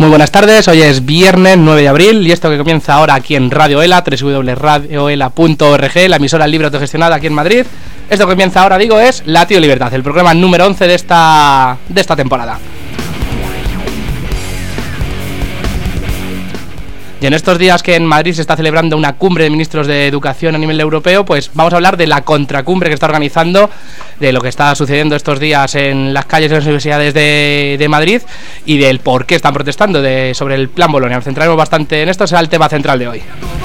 Muy buenas tardes, hoy es viernes 9 de abril y esto que comienza ahora aquí en Radio ELA, www.radioela.org, la emisora libre autogestionada aquí en Madrid. Esto que comienza ahora, digo, es Latido Libertad, el programa número 11 de esta temporada. Y en estos días que en Madrid se está celebrando una cumbre de ministros de educación a nivel europeo, pues vamos a hablar de la contracumbre que está organizando, de lo que está sucediendo estos días en las calles de las universidades de Madrid y del por qué están protestando sobre el plan Bolonia. Nos centraremos bastante en esto, será el tema central de hoy.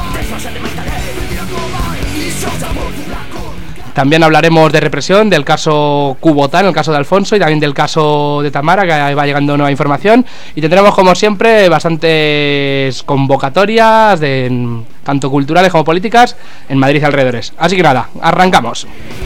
También hablaremos de represión, del caso Cubotán, el caso de Alfonso y también del caso de Tamara, que va llegando nueva información. Y tendremos, como siempre, bastantes convocatorias, tanto culturales como políticas, en Madrid y alrededores. Así que nada, arrancamos.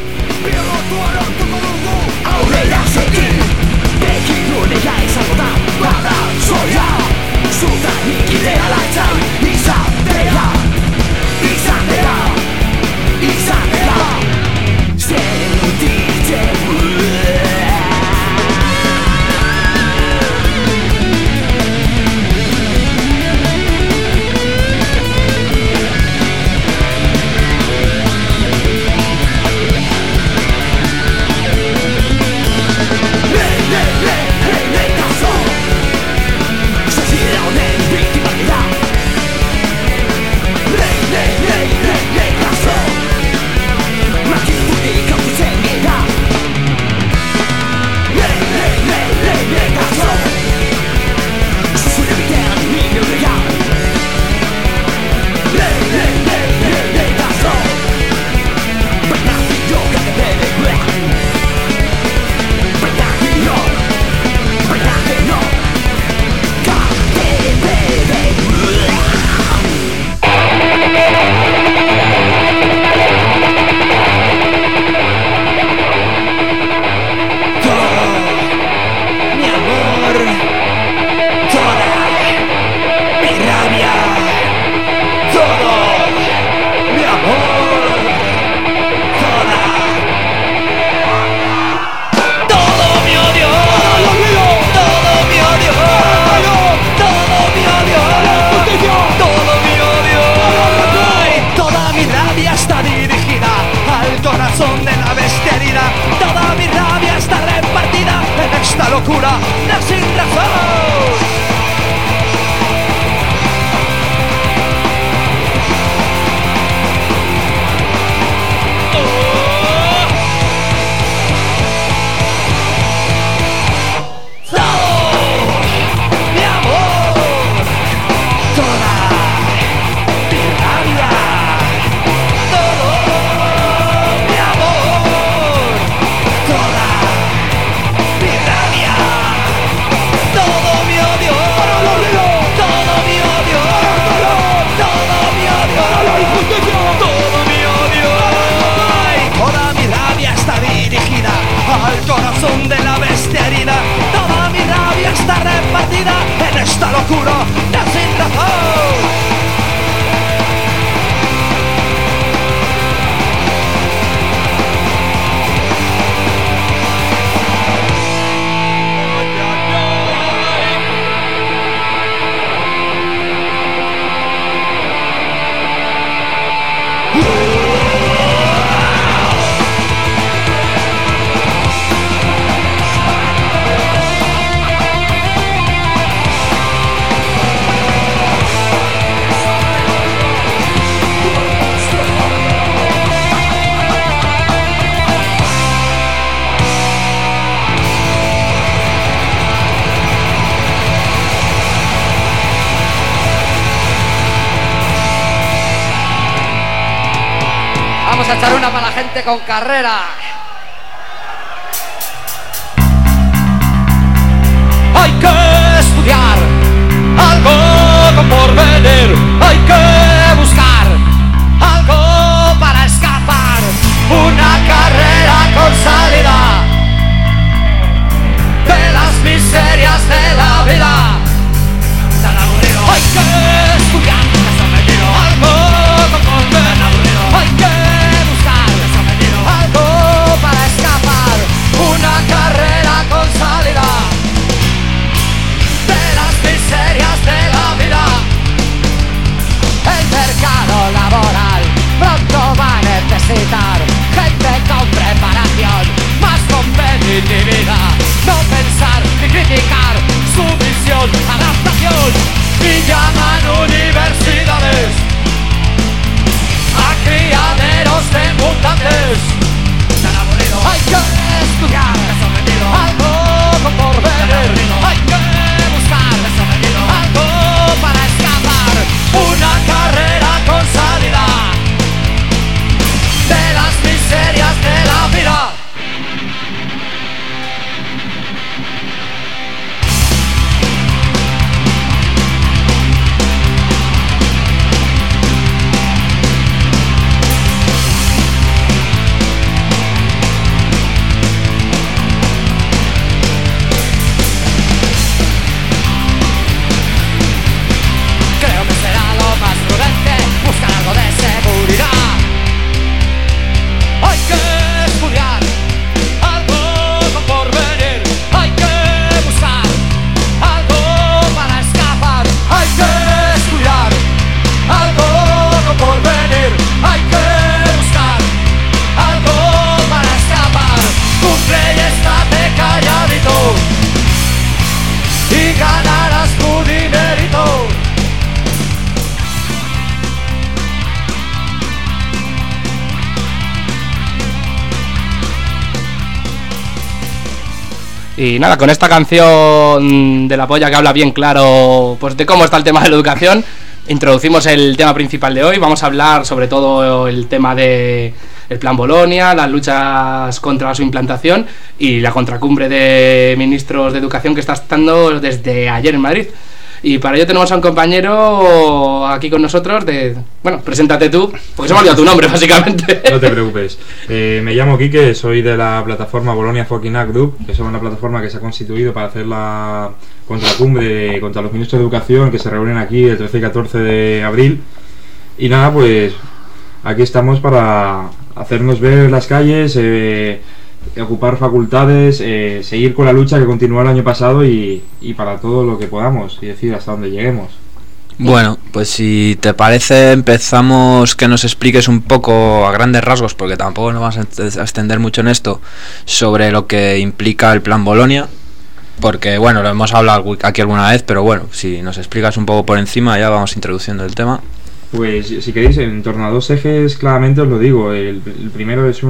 Vamos a echar una para la gente con carrera. Hay que estudiar algo con porvenir. Hay que buscar algo para escapar. Una carrera con salida de las miserias de la vida. Hay que estudiar algo con porvenir. Hay que buscar algo Y nada, con esta canción de La Polla que habla bien claro pues de cómo está el tema de la educación, introducimos el tema principal de hoy. Vamos a hablar sobre todo el tema de el Plan Bolonia, las luchas contra su implantación y la contracumbre de ministros de educación que está estando desde ayer en Madrid. Y para ello tenemos a un compañero aquí con nosotros bueno, preséntate tú, porque se me ha olvidado tu nombre básicamente. No te preocupes, me llamo Quique, soy de la plataforma Bolonia Fucking Act Group, que es una plataforma que se ha constituido para hacer la contracumbre contra los ministros de educación que se reúnen aquí el 13 y 14 de abril. Y nada, pues aquí estamos para hacernos ver las calles, ocupar facultades, seguir con la lucha que continuó el año pasado y para todo lo que podamos, y decir hasta donde lleguemos. Bueno, pues si te parece empezamos que nos expliques un poco a grandes rasgos, porque tampoco nos vamos a extender mucho en esto, sobre lo que implica el Plan Bolonia, porque bueno, lo hemos hablado aquí alguna vez, pero bueno, si nos explicas un poco por encima ya vamos introduciendo el tema. Pues si queréis, en torno a dos ejes claramente os lo digo. El primero es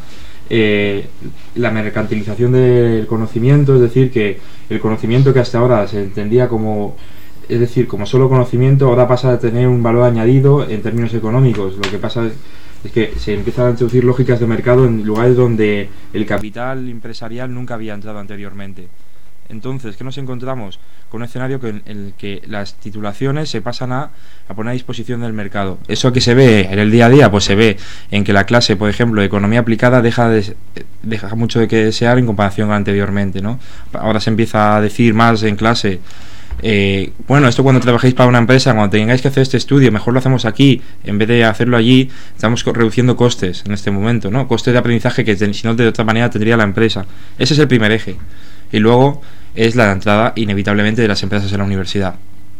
la mercantilización del conocimiento, es decir, que el conocimiento que hasta ahora se entendía como solo conocimiento, ahora pasa a tener un valor añadido en términos económicos. Lo que pasa es que se empiezan a introducir lógicas de mercado en lugares donde el capital empresarial nunca había entrado anteriormente. Entonces, ¿qué nos encontramos? Con un escenario en el que las titulaciones se pasan a poner a disposición del mercado. Eso que se ve en el día a día, pues se ve en que la clase, por ejemplo, de economía aplicada deja mucho de que desear en comparación con anteriormente, ¿no? Ahora se empieza a decir más en clase, bueno, esto cuando trabajéis para una empresa, cuando tengáis que hacer este estudio, mejor lo hacemos aquí, en vez de hacerlo allí. Estamos reduciendo costes en este momento, ¿no? Costes de aprendizaje que si no de otra manera tendría la empresa. Ese es el primer eje. Y luego es la entrada inevitablemente de las empresas en la universidad,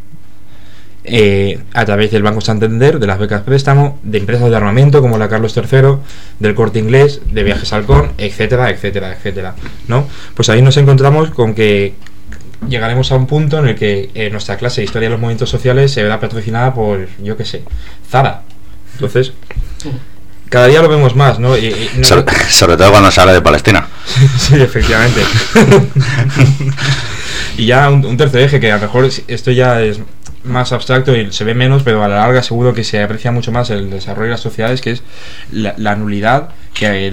a través del Banco Santander, de las becas préstamo, de empresas de armamento como la Carlos III, del Corte Inglés, de Viajes Halcón, etcétera, etcétera, etcétera, ¿no? Pues ahí nos encontramos con que llegaremos a un punto en el que nuestra clase de Historia de los Movimientos Sociales se verá patrocinada por, yo qué sé, Zara. Entonces, cada día lo vemos más, ¿no? Sobre todo cuando se habla de Palestina. Sí, efectivamente. Y ya un tercer eje, que a lo mejor esto ya es más abstracto y se ve menos, pero a la larga seguro que se aprecia mucho más el desarrollo de las sociedades, que es la nulidad que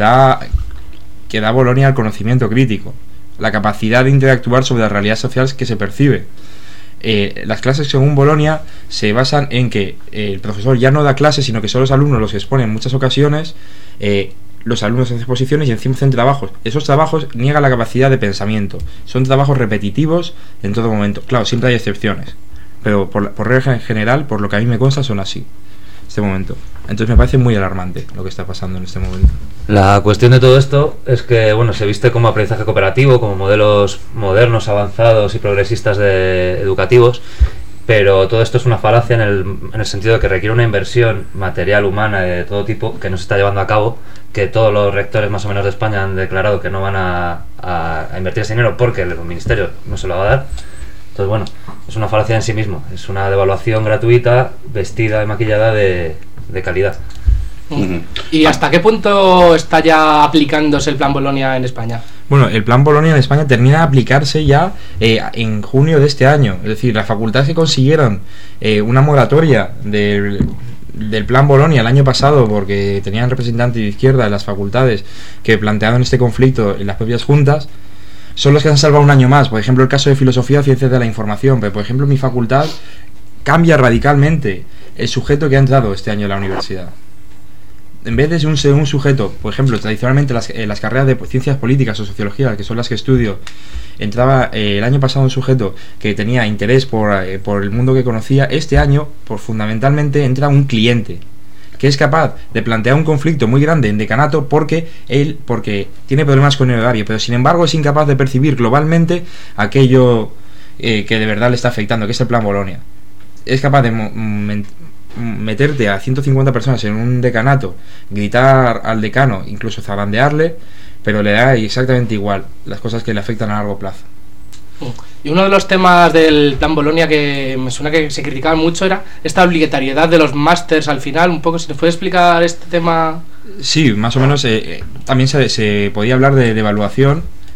da Bolonia al conocimiento crítico, la capacidad de interactuar sobre las realidades sociales que se percibe. Las clases según Bolonia se basan en que el profesor ya no da clases, sino que son los alumnos los que exponen en muchas ocasiones, los alumnos hacen exposiciones y encima hacen trabajos. Esos trabajos niegan la capacidad de pensamiento, son trabajos repetitivos en todo momento. Claro, siempre hay excepciones, pero por regla general, por lo que a mí me consta, son así este momento. Entonces me parece muy alarmante lo que está pasando en este momento. La cuestión de todo esto es que, bueno, se viste como aprendizaje cooperativo, como modelos modernos, avanzados y progresistas educativos, pero todo esto es una falacia en el sentido de que requiere una inversión material, humana, de todo tipo, que no se está llevando a cabo, que todos los rectores más o menos de España han declarado que no van a invertir ese dinero porque el ministerio no se lo va a dar. Entonces, bueno, es una falacia en sí mismo, es una devaluación gratuita, vestida y maquillada de calidad. ¿Y hasta qué punto está ya aplicándose el Plan Bolonia en España? Bueno, el Plan Bolonia en España termina de aplicarse ya en junio de este año. Es decir, las facultades que consiguieron una moratoria del Plan Bolonia el año pasado, porque tenían representantes de izquierda en las facultades que plantearon este conflicto en las propias juntas, son los que han salvado un año más. Por ejemplo, el caso de Filosofía o Ciencias de la Información. Pero, por ejemplo, mi facultad cambia radicalmente el sujeto que ha entrado este año a la universidad. En vez de ser un sujeto, por ejemplo, tradicionalmente las carreras de ciencias políticas o sociología, que son las que estudio, entraba el año pasado un sujeto que tenía interés por el mundo que conocía. Este año, fundamentalmente, entra un cliente que es capaz de plantear un conflicto muy grande en decanato porque tiene problemas con el horario, pero sin embargo es incapaz de percibir globalmente aquello que de verdad le está afectando, que es el Plan Bolonia. Es capaz de meterte a 150 personas en un decanato, gritar al decano, incluso zarandearle, pero le da exactamente igual las cosas que le afectan a largo plazo. Y uno de los temas del Plan Bolonia que me suena que se criticaba mucho era esta obligatoriedad de los másters al final. Un poco, si nos puede explicar este tema. Sí, más o menos. También se podía hablar de evaluación,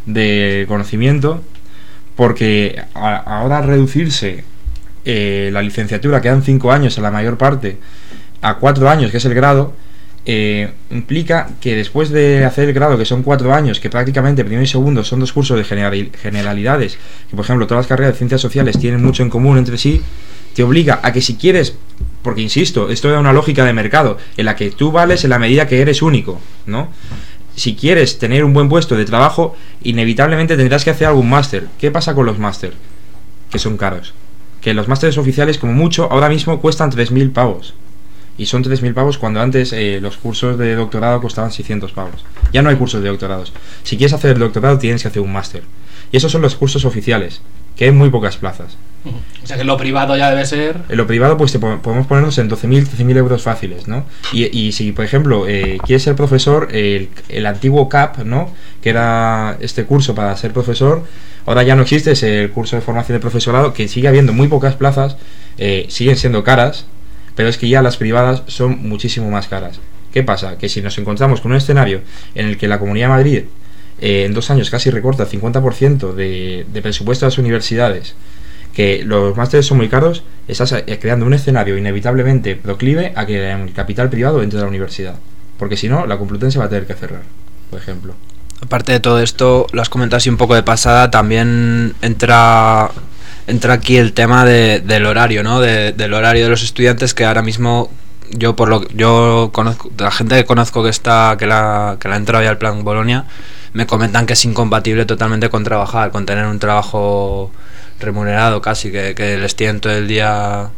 de conocimiento, porque ahora al reducirse la licenciatura, quedan 5 años en la mayor parte, a 4 años, que es el grado, implica que después de hacer el grado, que son 4 años, que prácticamente primero y segundo son 2 cursos de generalidades, que por ejemplo todas las carreras de ciencias sociales tienen mucho en común entre sí, te obliga a que si quieres, porque insisto, esto es una lógica de mercado, en la que tú vales en la medida que eres único, ¿no? Si quieres tener un buen puesto de trabajo, inevitablemente tendrás que hacer algún máster. ¿Qué pasa con los máster? Que son caros. Que los másteres oficiales, como mucho, ahora mismo cuestan 3.000 pavos. Y son 3.000 pavos cuando antes los cursos de doctorado costaban 600 pavos. Ya no hay cursos de doctorados. Si quieres hacer el doctorado tienes que hacer un máster. Y esos son los cursos oficiales, que hay muy pocas plazas. O sea que lo privado ya debe ser... En lo privado pues podemos ponernos en 12.000, 13.000 euros fáciles, ¿no? Y si, por ejemplo, quieres ser profesor, el antiguo CAP, ¿no? Que era este curso para ser profesor, ahora ya no existe, es el curso de formación de profesorado, que sigue habiendo muy pocas plazas, siguen siendo caras, pero es que ya las privadas son muchísimo más caras. ¿Qué pasa? Que si nos encontramos con un escenario en el que la Comunidad de Madrid en 2 años casi recorta el 50% de presupuesto de las universidades, que los másteres son muy caros, estás creando un escenario inevitablemente proclive a que el capital privado entre a la universidad, porque si no, la Complutense va a tener que cerrar, por ejemplo. Aparte de todo esto, lo has comentado así un poco de pasada, también entra aquí el tema del horario, ¿no? Del horario de los estudiantes, que ahora mismo yo conozco, la gente que conozco que la ha entrado ya al plan Bolonia, me comentan que es incompatible totalmente con trabajar, con tener un trabajo remunerado casi, que les tienen todo el día.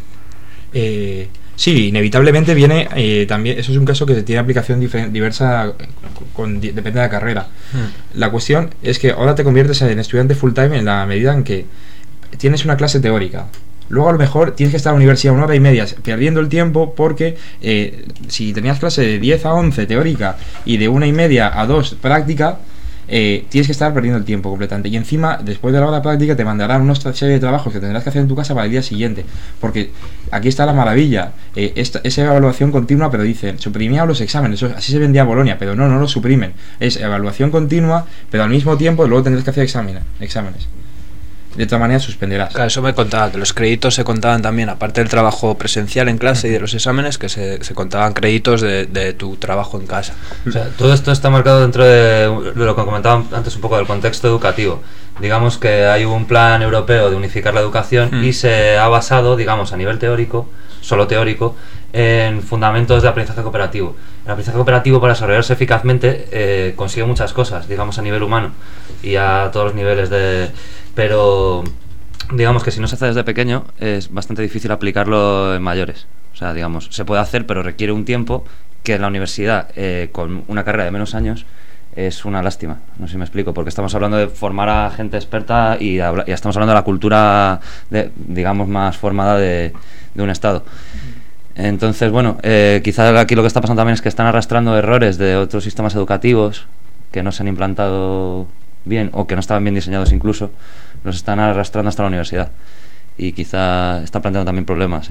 Sí, inevitablemente viene también, eso es un caso que tiene aplicación diversa, depende de la carrera. La cuestión es que ahora te conviertes en estudiante full time en la medida en que tienes una clase teórica. Luego a lo mejor tienes que estar en la universidad 1 hora y media perdiendo el tiempo, porque si tenías clase de 10 a 11 teórica y de 1 y media a 2 práctica, tienes que estar perdiendo el tiempo completamente. Y encima, después de la hora práctica, te mandarán una serie de trabajos que tendrás que hacer en tu casa para el día siguiente. Porque aquí está la maravilla, esa evaluación continua, pero dicen, suprimían los exámenes, así se vendía Bolonia, pero no lo suprimen. Es evaluación continua, pero al mismo tiempo luego tendrás que hacer exámenes. De otra manera suspenderás. Claro, eso me contaba, que los créditos se contaban también, aparte del trabajo presencial en clase y de los exámenes, que se contaban créditos de tu trabajo en casa. O sea, todo esto está marcado dentro de lo que comentaba antes un poco del contexto educativo. Digamos que hay un plan europeo de unificar la educación y se ha basado, digamos, a nivel teórico, solo teórico, en fundamentos de aprendizaje cooperativo. El aprendizaje cooperativo, para desarrollarse eficazmente, consigue muchas cosas, digamos, a nivel humano y a todos los niveles pero digamos que si no se hace desde pequeño es bastante difícil aplicarlo en mayores. O sea, digamos, se puede hacer, pero requiere un tiempo que en la universidad, con una carrera de menos años, es una lástima. No sé si me explico, porque estamos hablando de formar a gente experta y estamos hablando de la cultura, digamos, más formada de un Estado. Entonces, bueno, quizás aquí lo que está pasando también es que están arrastrando errores de otros sistemas educativos que no se han implantado bien o que no estaban bien diseñados incluso, los están arrastrando hasta la universidad y quizá está planteando también problemas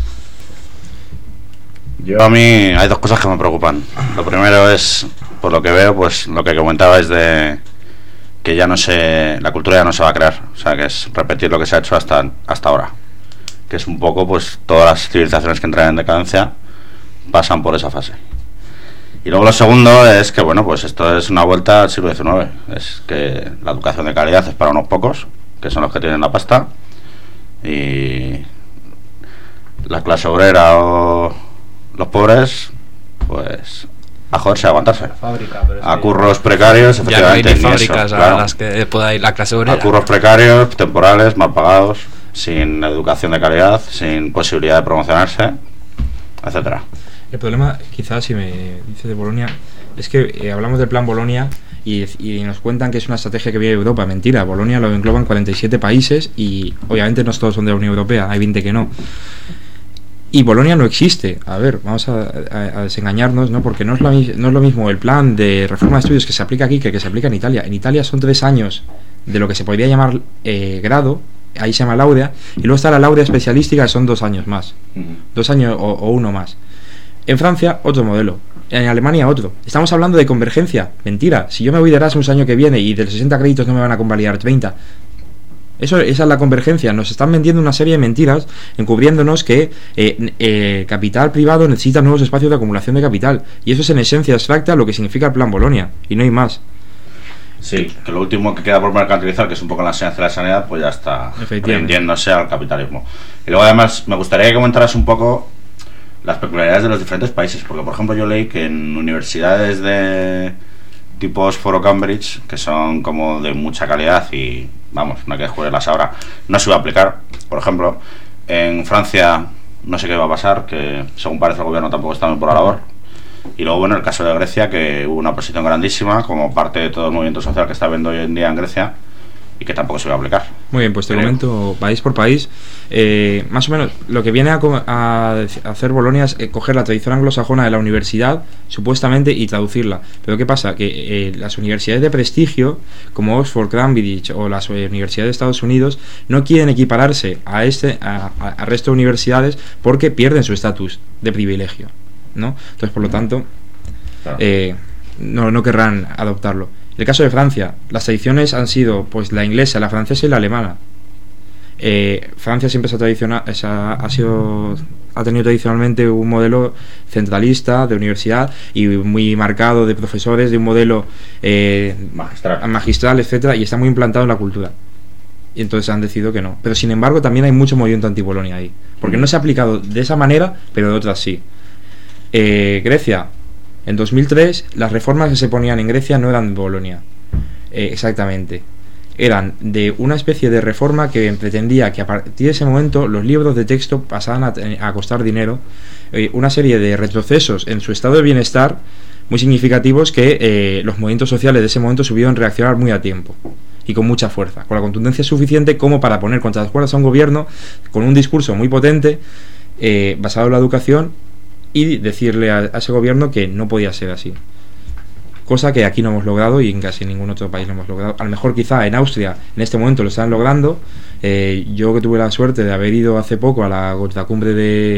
A mí hay 2 cosas que me preocupan. Lo primero es, por lo que veo, pues lo que comentabais de que la cultura ya no se va a crear, o sea, que es repetir lo que se ha hecho hasta ahora, que es un poco, pues todas las civilizaciones que entran en decadencia pasan por esa fase. Y luego lo segundo es que, bueno, pues esto es una vuelta al siglo XIX. Es que la educación de calidad es para unos pocos, que son los que tienen la pasta, y la clase obrera o los pobres, pues a joderse, a aguantarse. A curros precarios, efectivamente. Ya no hay ni fábricas a las que pueda ir la clase obrera. A curros precarios, temporales, mal pagados, sin educación de calidad, sin posibilidad de promocionarse, etcétera. El problema, quizás, si me dices de Bolonia, es que hablamos del plan Bolonia y nos cuentan que es una estrategia que viene de Europa. Mentira, Bolonia lo engloban 47 países y obviamente no todos son de la Unión Europea, hay 20 que no. Y Bolonia no existe. A ver, vamos a desengañarnos, ¿no? Porque no es lo mismo el plan de reforma de estudios que se aplica aquí que el que se aplica en Italia. En Italia son 3 años de lo que se podría llamar grado, ahí se llama laurea, y luego está la laurea especialística, que son 2 años más. 2 años o 1 más. En Francia, otro modelo. en Alemania otro. Estamos hablando de convergencia. Mentira. Si yo me voy de Erasmus año que viene y de los 60 créditos no me van a convalidar 30. Esa es la convergencia. Nos están vendiendo una serie de mentiras, encubriéndonos que capital privado necesita nuevos espacios de acumulación de capital. Y eso es en esencia abstracta lo que significa el Plan Bolonia. Y no hay más. Sí, que lo último que queda por mercantilizar, que es un poco la enseñanza de la sanidad, pues ya está vendiéndose al capitalismo. Y luego además me gustaría que comentaras un poco las peculiaridades de los diferentes países, porque por ejemplo yo leí que en universidades de tipo Oxford o Cambridge, que son como de mucha calidad y vamos, no hay que jugarlas ahora, no se va a aplicar. Por ejemplo, en Francia no sé qué va a pasar, que según parece el gobierno tampoco está muy por la labor. Y luego, bueno, el caso de Grecia, que hubo una oposición grandísima como parte de todo el movimiento social que está habiendo hoy en día en Grecia y que tampoco se va a aplicar. Muy bien, pues te comento país por país. Más o menos lo que viene a hacer Bolonia es coger la tradición anglosajona de la universidad, supuestamente, y traducirla. Pero ¿qué pasa? Que las universidades de prestigio, como Oxford, Cambridge o las universidades de Estados Unidos, no quieren equipararse a resto de universidades porque pierden su estatus de privilegio, ¿no? Entonces, por lo tanto, claro, no querrán adoptarlo. En el caso de Francia, las tradiciones han sido pues la inglesa, la francesa y la alemana. Francia siempre ha tenido tradicionalmente un modelo centralista de universidad y muy marcado de profesores, de un modelo magistral, etcétera, y está muy implantado en la cultura. Y entonces han decidido que no. Pero sin embargo también hay mucho movimiento anti-Bolonia ahí, porque no se ha aplicado de esa manera, pero de otras sí. Grecia, en 2003 las reformas que se ponían en Grecia no eran de Bolonia, exactamente, eran de una especie de reforma que pretendía que a partir de ese momento los libros de texto pasaban a costar dinero, una serie de retrocesos en su estado de bienestar muy significativos que los movimientos sociales de ese momento subieron a reaccionar muy a tiempo y con mucha fuerza, con la contundencia suficiente como para poner contra las cuerdas a un gobierno con un discurso muy potente basado en la educación y decirle a ese gobierno que no podía ser así. Cosa que aquí no hemos logrado y en casi ningún otro país lo hemos logrado. A lo mejor quizá en Austria en este momento lo están logrando. Yo que tuve la suerte de haber ido hace poco a la contracumbre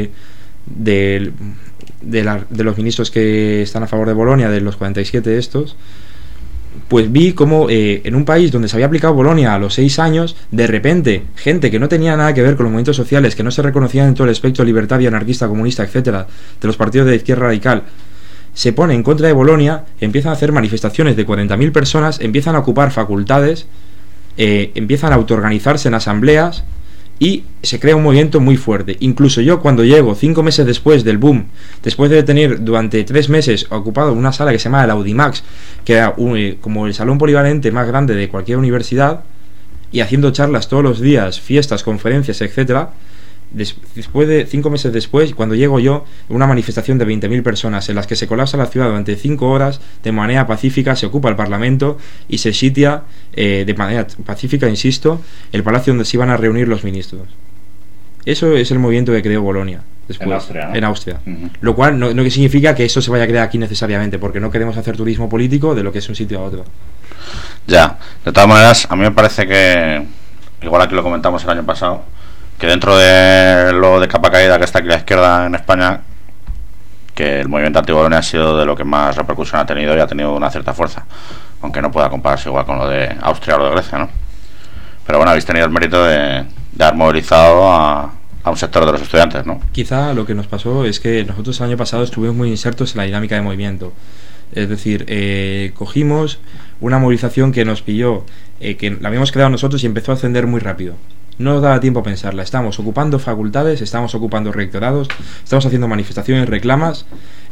de los ministros que están a favor de Bolonia, de los 47 estos, pues vi como en un país donde se había aplicado Bolonia a los 6 años, de repente, gente que no tenía nada que ver con los movimientos sociales, que no se reconocían en todo el espectro libertario, anarquista, comunista, etcétera, de los partidos de izquierda radical, se pone en contra de Bolonia, empiezan a hacer manifestaciones de 40.000 personas, empiezan a ocupar facultades, empiezan a autoorganizarse en asambleas y se crea un movimiento muy fuerte. Incluso yo, cuando llego 5 meses después del boom, después de tener durante 3 meses ocupado una sala que se llama el Audimax, que era como el salón polivalente más grande de cualquier universidad, y haciendo charlas todos los días, fiestas, conferencias, etcétera, después de 5 meses después, cuando llego yo, una manifestación de 20.000 personas en las que se colapsa la ciudad durante 5 horas de manera pacífica, se ocupa el Parlamento y se sitia de manera pacífica, insisto, el palacio donde se iban a reunir los ministros. Eso es el movimiento que creó Bolonia después, en Austria, ¿no? En Austria. Lo cual no significa que eso se vaya a crear aquí necesariamente, porque no queremos hacer turismo político de lo que es un sitio a otro. Ya, de todas maneras, a mí me parece que, igual aquí lo comentamos el año pasado, que dentro de lo de capa caída que está aquí a la izquierda en España, que el movimiento anti-Bolonia ha sido de lo que más repercusión ha tenido y ha tenido una cierta fuerza, aunque no pueda compararse igual con lo de Austria o lo de Grecia, ¿no? Pero bueno, habéis tenido el mérito de haber movilizado a un sector de los estudiantes, ¿no? Quizá lo que nos pasó es que nosotros el año pasado estuvimos muy insertos en la dinámica de movimiento. Es decir, cogimos una movilización que nos pilló, que la habíamos creado nosotros y empezó a ascender muy rápido. No nos daba tiempo a pensarla. Estamos ocupando facultades, estamos ocupando rectorados, estamos haciendo manifestaciones, reclamas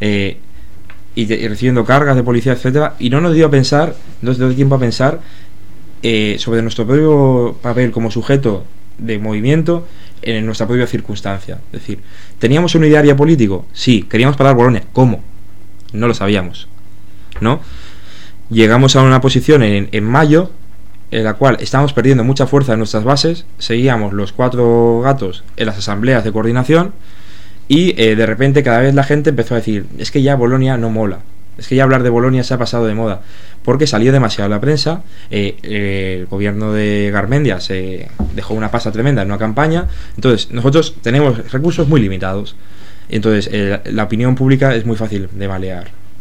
y recibiendo cargas de policía, etcétera, y no nos dio tiempo a pensar sobre nuestro propio papel como sujeto de movimiento en nuestra propia circunstancia. Es decir, ¿teníamos un ideario político? Sí. ¿Queríamos parar Bolonia? ¿Cómo? No lo sabíamos, ¿no? Llegamos a una posición en mayo en la cual estábamos perdiendo mucha fuerza en nuestras bases, seguíamos los 4 gatos en las asambleas de coordinación y de repente cada vez la gente empezó a decir, es que ya Bolonia no mola, es que ya hablar de Bolonia se ha pasado de moda, porque salió demasiado la prensa, el gobierno de Garmendia se dejó una pasta tremenda en una campaña, entonces nosotros tenemos recursos muy limitados, entonces la opinión pública es muy fácil de balear.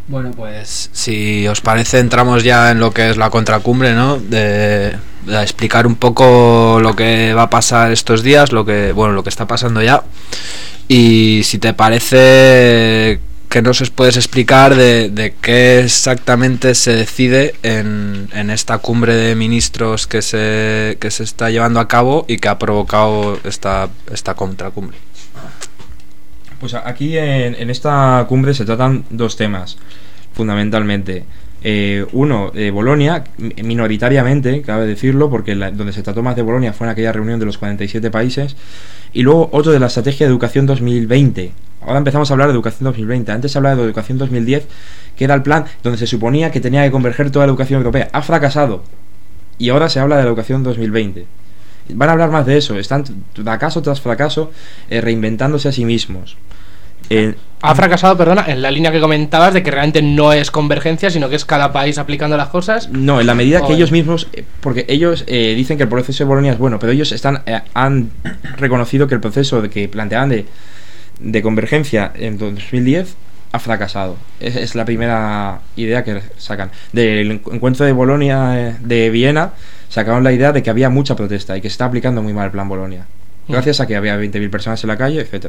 Bueno, pues si os parece entramos ya en lo que es la contracumbre, ¿no? De explicar un poco lo que va a pasar estos días, lo que está pasando ya. Y si te parece, ¿qué nos puedes explicar de qué exactamente se decide en esta cumbre de ministros que se está llevando a cabo y que ha provocado esta contracumbre? Pues aquí en esta cumbre se tratan dos temas, fundamentalmente. Uno, Bolonia, minoritariamente, cabe decirlo, porque donde se trató más de Bolonia fue en aquella reunión de los 47 países. Y luego otro de la estrategia de educación 2020. Ahora empezamos a hablar de educación 2020. Antes se hablaba de educación 2010, que era el plan donde se suponía que tenía que converger toda la educación europea. Ha fracasado. Y ahora se habla de la educación 2020. Van a hablar más de eso. Están fracaso tras fracaso reinventándose a sí mismos. Ha fracasado, perdona, en la línea que comentabas de que realmente no es convergencia, sino que es cada país aplicando las cosas. No, en la medida que ellos mismos, porque ellos dicen que el proceso de Bolonia es bueno, pero ellos han reconocido que el proceso que planteaban de convergencia en 2010 ha fracasado. Es la primera idea que sacan. Del encuentro de Bolonia de Viena sacaron la idea de que había mucha protesta y que se está aplicando muy mal el plan Bolonia, gracias a que había 20.000 personas en la calle, etcétera.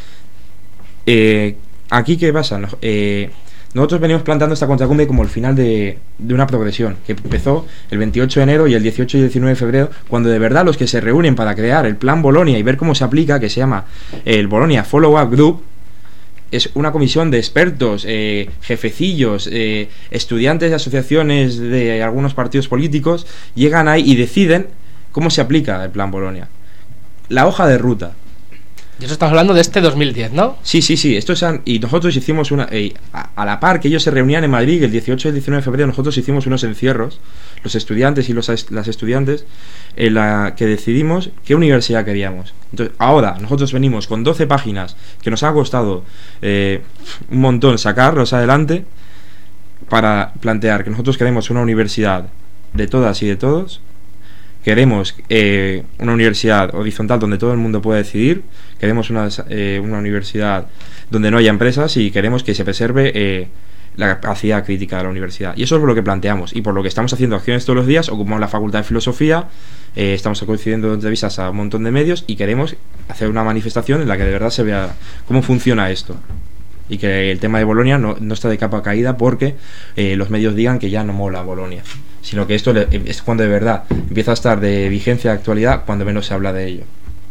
Aquí, ¿qué pasa? Nosotros venimos planteando esta contracumbre como el final de una progresión que empezó el 28 de enero y el 18 y 19 de febrero, cuando de verdad los que se reúnen para crear el plan Bolonia y ver cómo se aplica, que se llama el Bolonia Follow-up Group, es una comisión de expertos, jefecillos, estudiantes de asociaciones de algunos partidos políticos, llegan ahí y deciden cómo se aplica el plan Bolonia. La hoja de ruta. Y eso estamos hablando de este 2010, ¿no? Sí. Y nosotros hicimos una... a la par que ellos se reunían en Madrid, el 18 y el 19 de febrero, nosotros hicimos unos encierros, los estudiantes y las estudiantes, en la que decidimos qué universidad queríamos. Entonces, ahora nosotros venimos con 12 páginas que nos ha costado un montón sacarlos adelante para plantear que nosotros queremos una universidad de todas y de todos. Queremos una universidad horizontal donde todo el mundo pueda decidir. Queremos una universidad donde no haya empresas y queremos que se preserve la capacidad crítica de la universidad. Y eso es por lo que planteamos y por lo que estamos haciendo acciones todos los días. Ocupamos la Facultad de Filosofía, estamos concediendo entrevistas a un montón de medios y queremos hacer una manifestación en la que de verdad se vea cómo funciona esto. Y que el tema de Bolonia no está de capa caída porque los medios digan que ya no mola Bolonia, sino que esto es cuando de verdad empieza a estar de vigencia de actualidad, cuando menos se habla de ello.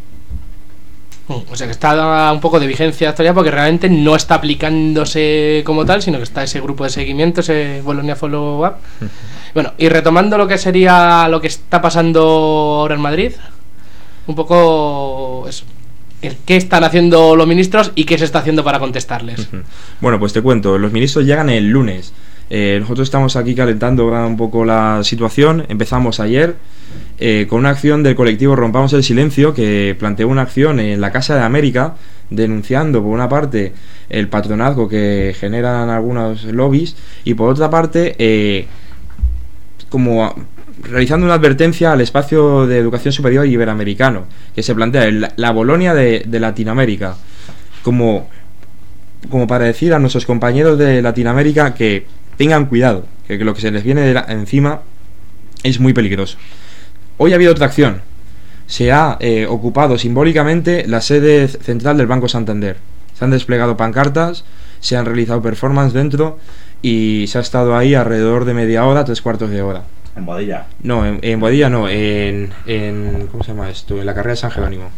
O sea que está un poco de vigencia de actualidad porque realmente no está aplicándose como tal, sino que está ese grupo de seguimiento, ese Bolonia Follow Up. Bueno, y retomando lo que sería lo que está pasando ahora en Madrid, un poco eso. ¿Qué están haciendo los ministros y qué se está haciendo para contestarles? Bueno, pues te cuento, los ministros llegan el lunes. Nosotros estamos aquí calentando un poco la situación. Empezamos ayer con una acción del colectivo Rompamos el Silencio, que planteó una acción en la Casa de América denunciando por una parte el patronazgo que generan algunos lobbies y por otra parte como realizando una advertencia al espacio de educación superior iberoamericano, que se plantea la Bolonia de Latinoamérica, como para decir a nuestros compañeros de Latinoamérica que tengan cuidado, que lo que se les viene encima es muy peligroso. Hoy ha habido otra acción. Se ha ocupado simbólicamente la sede central del Banco Santander. Se han desplegado pancartas, se han realizado performances dentro y se ha estado ahí alrededor de media hora, 3/4 de hora. ¿En Boadilla? No, en Boadilla no, en ¿cómo se llama esto? En la carrera de San Jerónimo.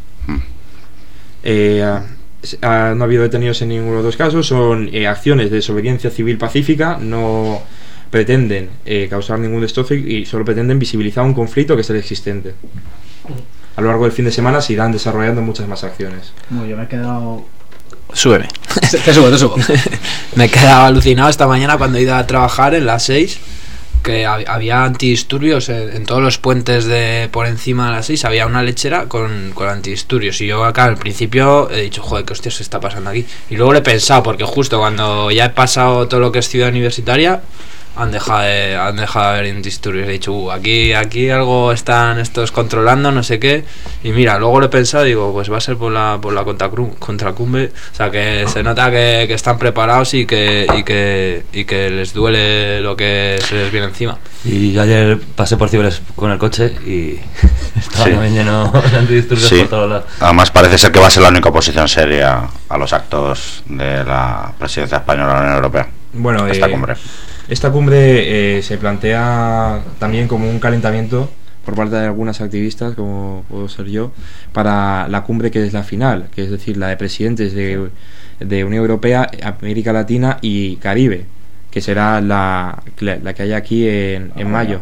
No ha habido detenidos en ninguno de los casos, son acciones de desobediencia civil pacífica, no pretenden causar ningún destrozo y solo pretenden visibilizar un conflicto que es el existente. A lo largo del fin de semana se irán desarrollando muchas más acciones. Bueno, yo me he quedado... Súbeme. Te subo. Me he quedado alucinado esta mañana cuando he ido a trabajar en las 6, que había antidisturbios en todos los puentes de por encima de las 6, había una lechera con antidisturbios y yo acá al principio he dicho, joder, qué hostias se está pasando aquí, y luego lo he pensado porque justo cuando ya he pasado todo lo que es ciudad universitaria han dejado de haber disturbios. He dicho, aquí algo están estos controlando, no sé qué. Y mira, luego lo he pensado, digo, pues va a ser por la contracumbre. O sea, que se nota que están preparados y que les duele lo que se les viene encima. Y yo ayer pasé por Cibeles con el coche y estaba también lleno de antidisturbios por todos lados. Además parece ser que va a ser la única oposición seria a los actos de la presidencia española de la Unión Europea. Bueno, Esta cumbre se plantea también como un calentamiento por parte de algunas activistas, como puedo ser yo, para la cumbre que es la final, que es decir, la de presidentes de Unión Europea, América Latina y Caribe, que será la que hay aquí en mayo.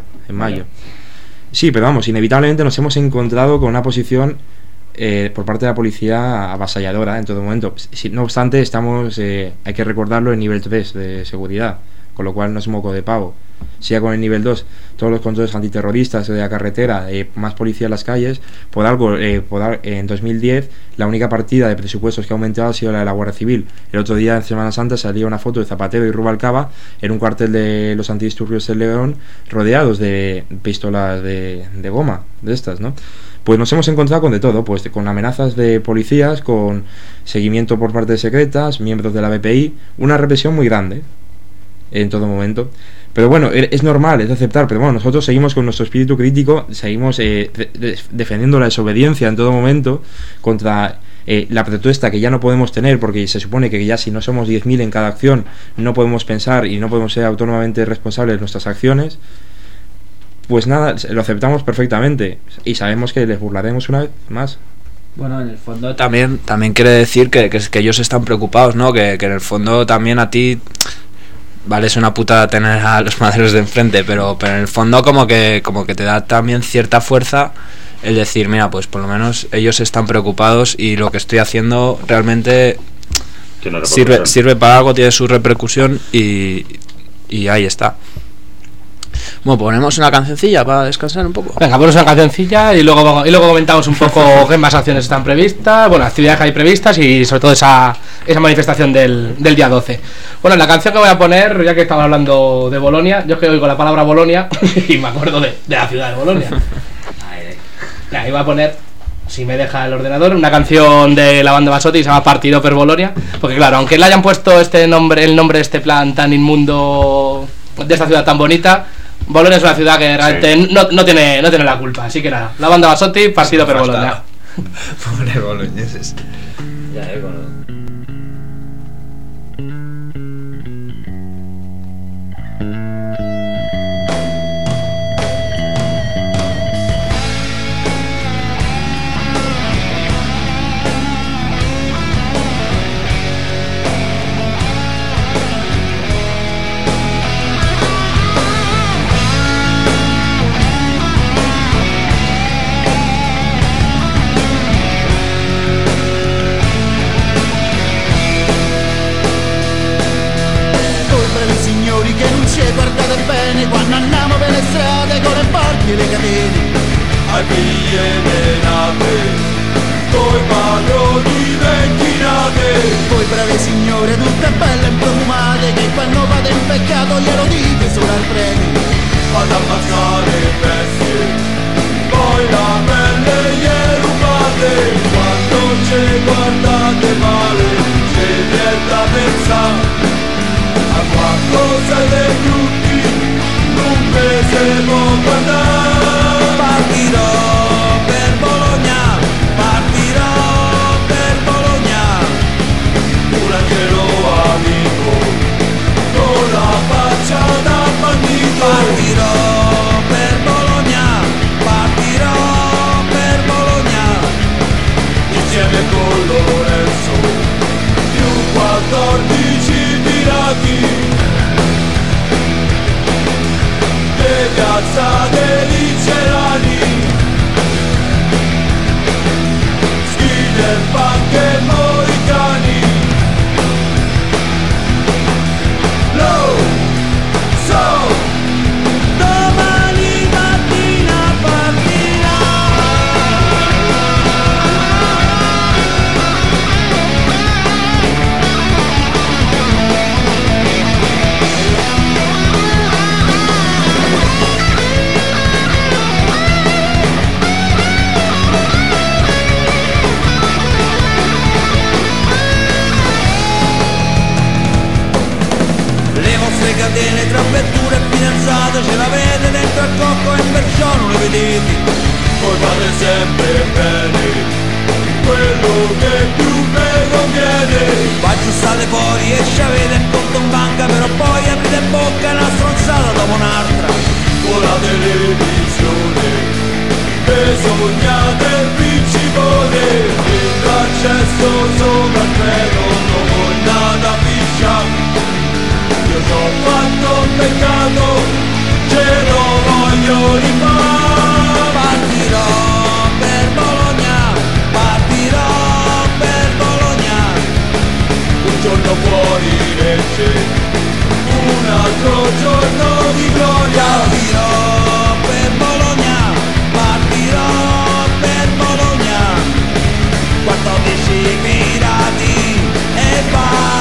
Sí, pero vamos, inevitablemente nos hemos encontrado con una posición por parte de la policía avasalladora en todo momento. No obstante, hay que recordarlo, en nivel 3 de seguridad, con lo cual no es moco de pavo. Sea con el nivel 2, todos los controles antiterroristas de la carretera, más policía en las calles. Por algo, en 2010 la única partida de presupuestos que ha aumentado ha sido la de la Guardia Civil. El otro día, en Semana Santa, salía una foto de Zapatero y Rubalcaba en un cuartel de los antidisturbios de León, rodeados de pistolas de goma, de estas, ¿no? Pues nos hemos encontrado con de todo, pues con amenazas de policías, con seguimiento por parte de secretas, miembros de la BPI, una represión muy grande en todo momento. Pero bueno, es normal, es de aceptar, pero bueno, nosotros seguimos con nuestro espíritu crítico, seguimos defendiendo la desobediencia en todo momento contra la protesta que ya no podemos tener, porque se supone que ya si no somos 10.000 en cada acción no podemos pensar y no podemos ser autónomamente responsables de nuestras acciones. Pues nada, lo aceptamos perfectamente y sabemos que les burlaremos una vez más. Bueno, en el fondo también quiere decir que ellos están preocupados, ¿no? Que en el fondo también a ti, vale, es una putada tener a los maderos de enfrente, pero en el fondo como que te da también cierta fuerza el decir, mira, pues por lo menos ellos están preocupados y lo que estoy haciendo realmente sirve para algo, tiene su repercusión y ahí está. Bueno, ponemos una cancioncilla para descansar un poco. Venga, ponemos una cancioncilla y luego comentamos un poco qué más acciones están previstas, bueno, actividades que hay previstas y sobre todo esa manifestación del día 12. Bueno, la canción que voy a poner, ya que estaba hablando de Bolonia, yo es que oigo la palabra Bolonia y me acuerdo de la ciudad de Bolonia. Ya, iba a poner, si me deja el ordenador, una canción de la banda Basotti que se llama Partido per Bolonia, porque claro, aunque le hayan puesto el nombre de este plan tan inmundo, de esta ciudad tan bonita, Bolonia es una ciudad que realmente no tiene la culpa, así que nada, la banda Basotti, Partido per Bolonia. Pobre boloñeses. Ya, guardate bene quando andiamo per le strade con le porte e le catene. Ai figli e nate, coi padroni ventinate. Voi brave signore tutte belle e profumate, che quando fate in peccato glielo dite solo al prete. Vado a ammazzare bestie, poi la pelle gli rubate. Quando ci guardate male, ci viene da pensare a qualcosa dei brutti, non se può guardare. Partirò per Bologna, partirò per Bologna, un angelo amico, con la faccia da bandito. Partirò per Bologna, partirò per Bologna, insieme con loro. fate sempre bene, quello che più me conviene. Aggiustate fuori e ci avete il conto in banca, però poi aprite bocca e una stronzata dopo un'altra. Con la televisione e sognate il vincitore, l'accesso sopra il treno, non ho nada pisciare. Io ci ho fatto un peccato, ce lo voglio rifare. Partirò per Bologna, partirò per Bologna. Un giorno fuori legge, un altro giorno di gloria. Partirò per Bologna, partirò per Bologna. 14 pirati e vai.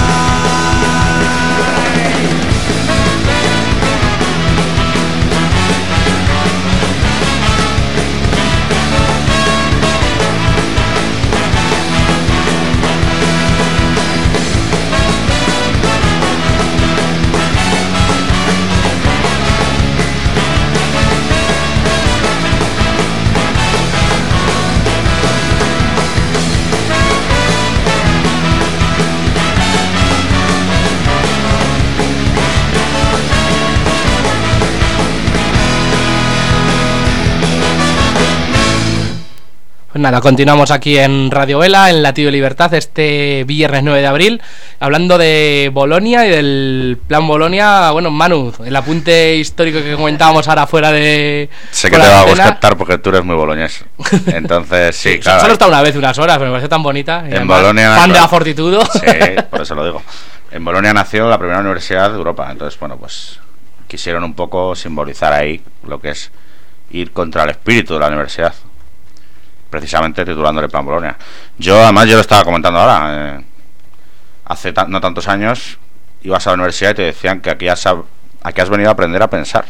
Pues nada, continuamos aquí en Radio Vela, en Latido de Libertad, este viernes 9 de abril, hablando de Bolonia y del plan Bolonia. Bueno, Manu, el apunte histórico que comentábamos ahora fuera de... Sé que te va a gustar porque tú eres muy boloñés. Entonces, sí, claro. Solo he estado una vez, unas horas, pero me parece tan bonita. En Bolonia... Fan de la Fortitudo. Sí, por eso lo digo. En Bolonia nació la primera universidad de Europa. Entonces, bueno, pues quisieron un poco simbolizar ahí lo que es ir contra el espíritu de la universidad, precisamente titulándole Plan Bolonia. Yo lo estaba comentando ahora, hace no tantos años ibas a la universidad y te decían que aquí has venido a aprender a pensar,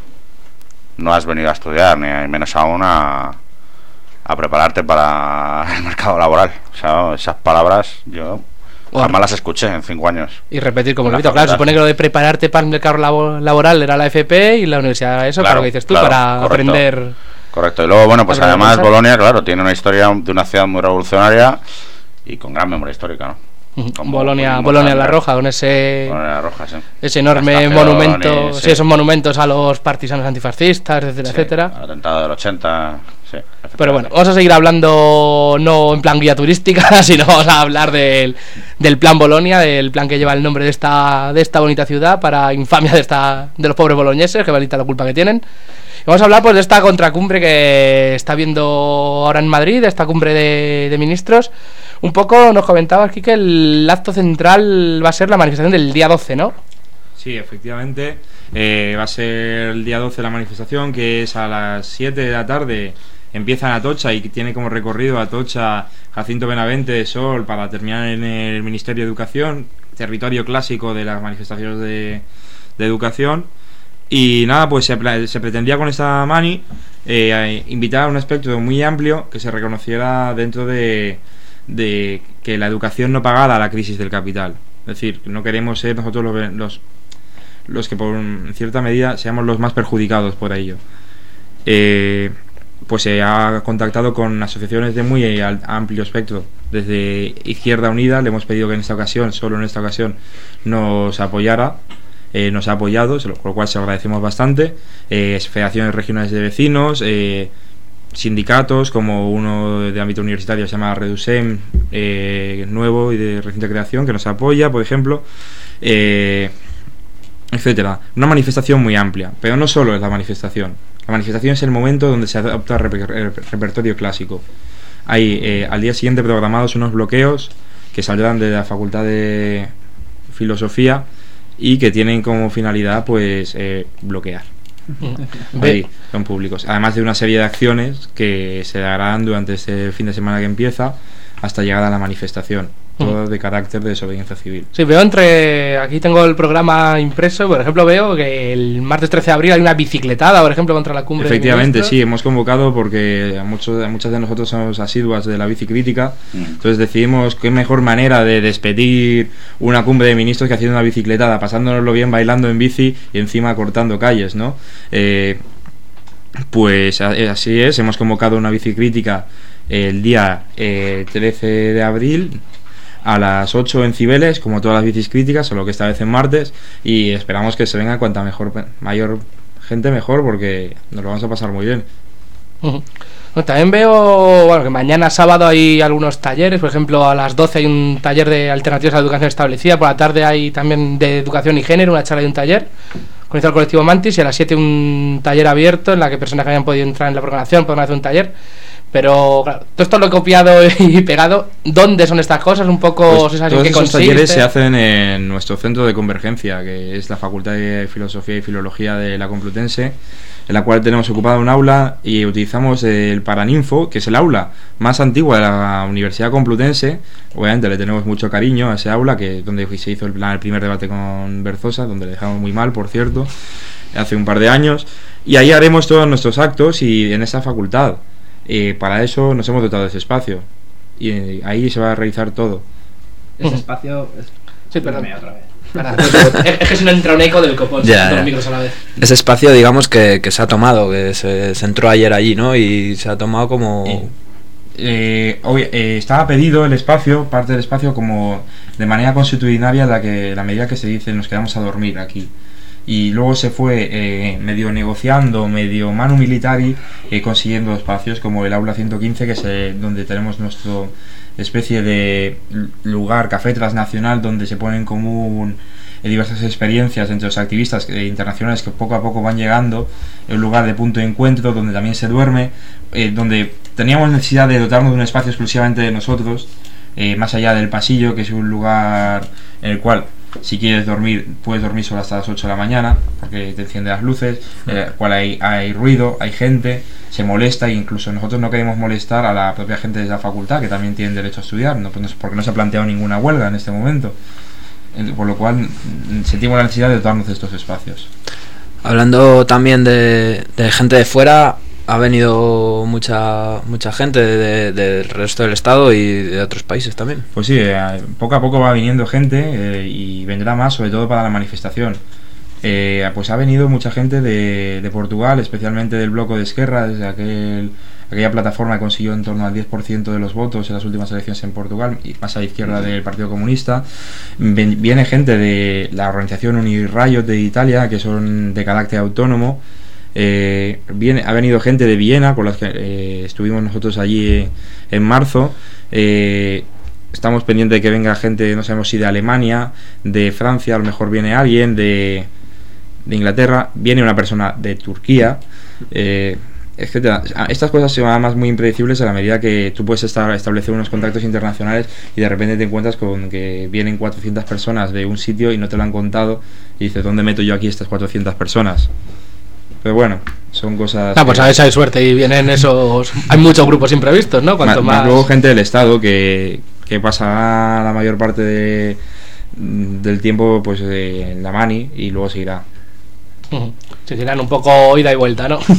no has venido a estudiar, ni menos aún a prepararte para el mercado laboral. O sea, esas palabras yo jamás las escuché en 5 años. Y repetir como lo claro, se supone que lo de prepararte para el mercado laboral era la FP y la universidad eso, claro, para lo que dices tú, claro, para correcto, aprender. Correcto, y luego, bueno, pues además Bolonia, claro, tiene una historia de una ciudad muy revolucionaria y con gran memoria histórica, ¿no? Bolonia la Roja, con ese enorme Estación, monumento, sí, esos monumentos a los partisanos antifascistas, etcétera, etcétera. El atentado del 80, sí. Pero bueno, vamos a seguir hablando no en plan guía turística, sino vamos a hablar del plan Bolonia, del plan que lleva el nombre de esta bonita ciudad, para infamia de los pobres boloñeses, que valita la culpa que tienen. Y vamos a hablar pues de esta contracumbre que está viendo ahora en Madrid, de esta cumbre de ministros. Un poco nos comentaba aquí que el acto central va a ser la manifestación del día 12, ¿no? Sí, efectivamente, va a ser el día 12 la manifestación, que es a las 7 de la tarde, empieza en Atocha y tiene como recorrido Atocha, Jacinto Benavente, Sol, para terminar en el Ministerio de Educación, territorio clásico de las manifestaciones de educación. Y nada, pues se pretendía con esta mani invitar a un espectro muy amplio que se reconociera dentro de que la educación no pagara la crisis del capital. Es decir, no queremos ser nosotros los que en cierta medida seamos los más perjudicados por ello. Pues se ha contactado con asociaciones de muy amplio espectro. Desde Izquierda Unida le hemos pedido que solo en esta ocasión nos apoyara. Nos ha apoyado, con lo cual se lo agradecemos bastante. Federaciones regionales de vecinos, sindicatos, como uno de ámbito universitario se llama Redusem, nuevo y de reciente creación, que nos apoya, por ejemplo, etcétera. Una manifestación muy amplia, pero no solo es la manifestación. La manifestación es el momento donde se adopta el repertorio clásico. Hay al día siguiente programados unos bloqueos que saldrán de la Facultad de Filosofía y que tienen como finalidad pues bloquear. Ahí, son públicos, además de una serie de acciones que se darán durante este fin de semana que empieza hasta llegar a la manifestación, todo de carácter de desobediencia civil. Sí, veo aquí tengo el programa impreso, por ejemplo veo que el martes 13 de abril hay una bicicletada, por ejemplo, contra la cumbre. Efectivamente, sí, hemos convocado porque muchas de nosotros somos asiduas de la bicicrítica, entonces decidimos qué mejor manera de despedir una cumbre de ministros que haciendo una bicicletada, pasándonoslo bien bailando en bici y encima cortando calles, ¿no? Pues así es, hemos convocado una bicicrítica el día 13 de abril a las 8 en Cibeles, como todas las bicis críticas, solo que esta vez en martes, y esperamos que se venga cuanta mayor gente mejor, porque nos lo vamos a pasar muy bien. Bueno, también veo que mañana sábado hay algunos talleres, por ejemplo a las 12 hay un taller de alternativas a la educación establecida, por la tarde hay también de educación y género, una charla y un taller con el colectivo Mantis, y a las 7 un taller abierto en la que personas que hayan podido entrar en la programación pueden hacer un taller. Pero claro, todo esto lo he copiado y pegado. ¿Dónde son estas cosas? Un poco, pues, ¿sabes todos en qué esos consiste? talleres se hacen en nuestro centro de convergencia, que es la Facultad de Filosofía y Filología de la Complutense, en la cual tenemos ocupada un aula y utilizamos el Paraninfo, que es el aula más antigua de la Universidad Complutense. Obviamente le tenemos mucho cariño a ese aula, que es donde se hizo el primer debate con Berzosa, donde le dejamos muy mal, por cierto, hace un par de años, y ahí haremos todos nuestros actos y en esa facultad. Para eso nos hemos dotado de ese espacio y ahí se va a realizar todo. Ese espacio Sí, perdón. otra vez. Es que si no entra un eco del copón, Ya, dos ya. micros a la vez. Ese espacio, digamos, que se ha tomado, que se entró ayer allí, ¿no? Y se ha tomado como... Estaba pedido el espacio, parte del espacio, como de manera consuetudinaria, la medida que se dice nos quedamos a dormir aquí. Y luego se fue medio negociando, medio manu militari, consiguiendo espacios como el aula 115, que es donde tenemos nuestro especie de lugar, café transnacional, donde se ponen en común diversas experiencias entre los activistas internacionales que poco a poco van llegando, un lugar de punto de encuentro donde también se duerme, donde teníamos necesidad de dotarnos de un espacio exclusivamente de nosotros, más allá del pasillo, que es un lugar en el cual si quieres dormir, puedes dormir solo hasta las 8 de la mañana, porque te enciende las luces, en el cual hay ruido, hay gente, se molesta, e incluso nosotros no queremos molestar a la propia gente de la facultad, que también tienen derecho a estudiar, porque no se ha planteado ninguna huelga en este momento, por lo cual sentimos la necesidad de dotarnos de estos espacios. Hablando también de gente de fuera, ha venido mucha gente del resto del estado y de otros países también. Pues sí, poco a poco va viniendo gente y vendrá más, sobre todo para la manifestación. Pues ha venido mucha gente de Portugal, especialmente del bloco de Esquerra, desde aquella plataforma que consiguió en torno al 10% de los votos en las últimas elecciones en Portugal, y más a la izquierda del Partido Comunista. Viene gente de la organización Unirayot de Italia, que son de carácter autónomo. Ha venido gente de Viena, con las que estuvimos nosotros allí en marzo. Estamos pendientes de que venga gente, no sabemos si de Alemania, de Francia, a lo mejor viene alguien de Inglaterra, viene una persona de Turquía, etcétera. Estas cosas son además muy impredecibles a la medida que tú puedes establecer unos contactos internacionales y de repente te encuentras con que vienen 400 personas de un sitio y no te lo han contado y dices, ¿dónde meto yo aquí estas 400 personas? Pero bueno, son cosas... Pues a ver si hay suerte y vienen esos... Hay muchos grupos imprevistos, ¿no? Cuanto más... Luego gente del Estado que pasará la mayor parte del tiempo pues en la mani y luego seguirá. Se tiran un poco ida y vuelta, ¿no?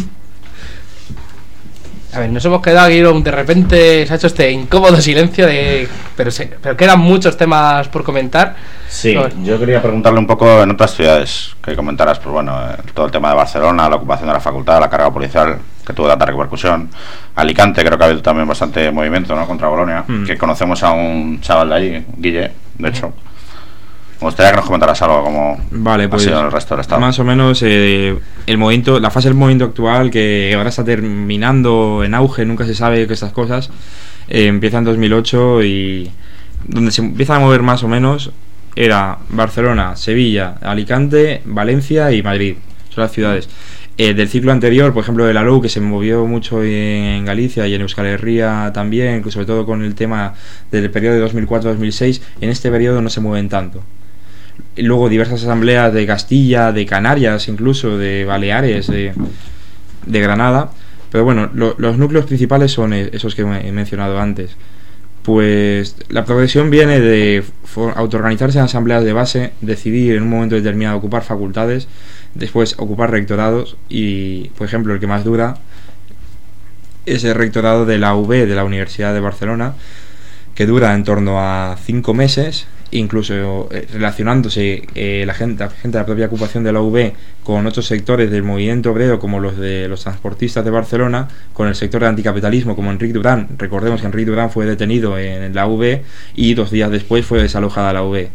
A ver, nos hemos quedado aquí, de repente se ha hecho este incómodo silencio pero quedan muchos temas por comentar. Sí, yo quería preguntarle un poco en otras ciudades que comentaras, pues bueno, todo el tema de Barcelona, la ocupación de la facultad, la carga policial que tuvo tanta repercusión. Alicante, creo que ha habido también bastante movimiento, ¿no?, contra Bolonia, que conocemos a un chaval de allí, Guille, de hecho. Me gustaría que nos comentaras algo como pues, ha sido en el resto del estado. Más o menos la fase del movimiento actual, que ahora está terminando en auge, nunca se sabe que estas cosas, empieza en 2008 y donde se empieza a mover más o menos era Barcelona, Sevilla, Alicante, Valencia y Madrid. Son las ciudades. Del ciclo anterior, por ejemplo, de la LOU, que se movió mucho en Galicia y en Euskal Herria también, sobre todo con el tema del periodo de 2004-2006, en este periodo no se mueven tanto. Y luego diversas asambleas de Castilla, de Canarias, incluso de Baleares, de Granada. Pero bueno, los núcleos principales son esos que he mencionado antes. Pues la progresión viene de autoorganizarse en asambleas de base, decidir en un momento determinado ocupar facultades, después ocupar rectorados y, por ejemplo, el que más dura es el rectorado de la UB, de la Universidad de Barcelona, que dura en torno a 5 meses incluso relacionándose la gente de la propia ocupación de la UB con otros sectores del movimiento obrero, como los de los transportistas de Barcelona, con el sector de anticapitalismo, como Enric Duran. Recordemos que Enric Duran fue detenido en la UB y 2 días después fue desalojada la UB.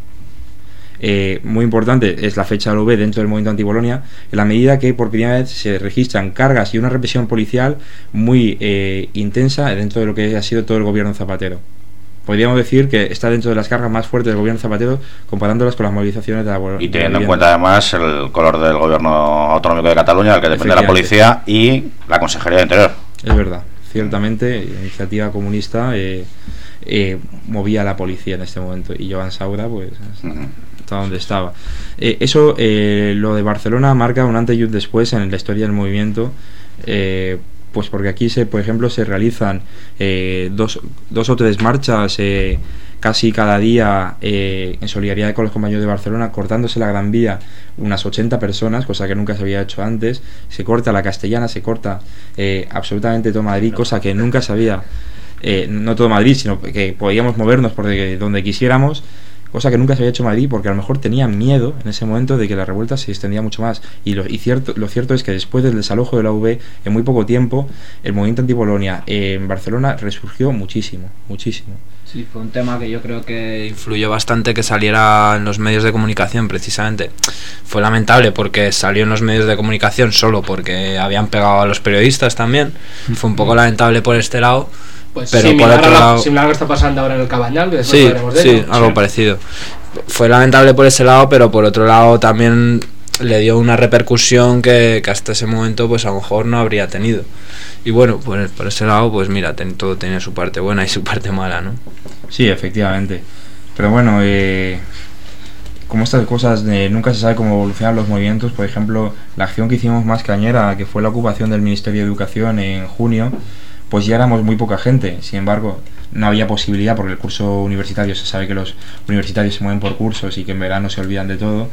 Muy importante es la fecha de la UB dentro del movimiento antibolonia, en la medida que por primera vez se registran cargas y una represión policial muy intensa dentro de lo que ha sido todo el gobierno Zapatero. Podríamos decir que está dentro de las cargas más fuertes del gobierno Zapatero, comparándolas con las movilizaciones de la y teniendo en cuenta además el color del gobierno autonómico de Cataluña, al que depende la policía y la Consejería de Interior. Es verdad, ciertamente, Iniciativa Comunista movía la policía en este momento, y Joan Saura pues está donde estaba. Lo de Barcelona marca un antes y un después en la historia del movimiento. Pues porque aquí por ejemplo se realizan 2 o 3 marchas casi cada día en solidaridad con los compañeros de Barcelona, cortándose la Gran Vía unas 80 personas, cosa que nunca se había hecho antes. Se corta la Castellana, se corta absolutamente todo Madrid, cosa que nunca se había, no todo Madrid, sino que podíamos movernos por donde quisiéramos, cosa que nunca se había hecho en Madrid, porque a lo mejor tenían miedo en ese momento de que la revuelta se extendía mucho más. Lo cierto es que después del desalojo de la UB, en muy poco tiempo, el movimiento antipolonia en Barcelona resurgió muchísimo. Sí, fue un tema que yo creo que influyó bastante que saliera en los medios de comunicación, precisamente. Fue lamentable porque salió en los medios de comunicación solo porque habían pegado a los periodistas también. Fue un poco lamentable por este lado. Pues pero similar, por otro lado, similar a lo que está pasando ahora en el Cabañal, que después hablaremos de ello. Algo parecido. Fue lamentable por ese lado, pero por otro lado también le dio una repercusión que hasta ese momento pues a lo mejor no habría tenido. Y bueno, pues por ese lado, pues mira, todo tenía su parte buena y su parte mala, ¿no? Sí, efectivamente. Pero bueno, como estas cosas nunca se sabe cómo evolucionan los movimientos. Por ejemplo, la acción que hicimos más cañera, que fue la ocupación del Ministerio de Educación en junio, pues ya éramos muy poca gente. Sin embargo, no había posibilidad, porque el curso universitario, se sabe que los universitarios se mueven por cursos y que en verano se olvidan de todo.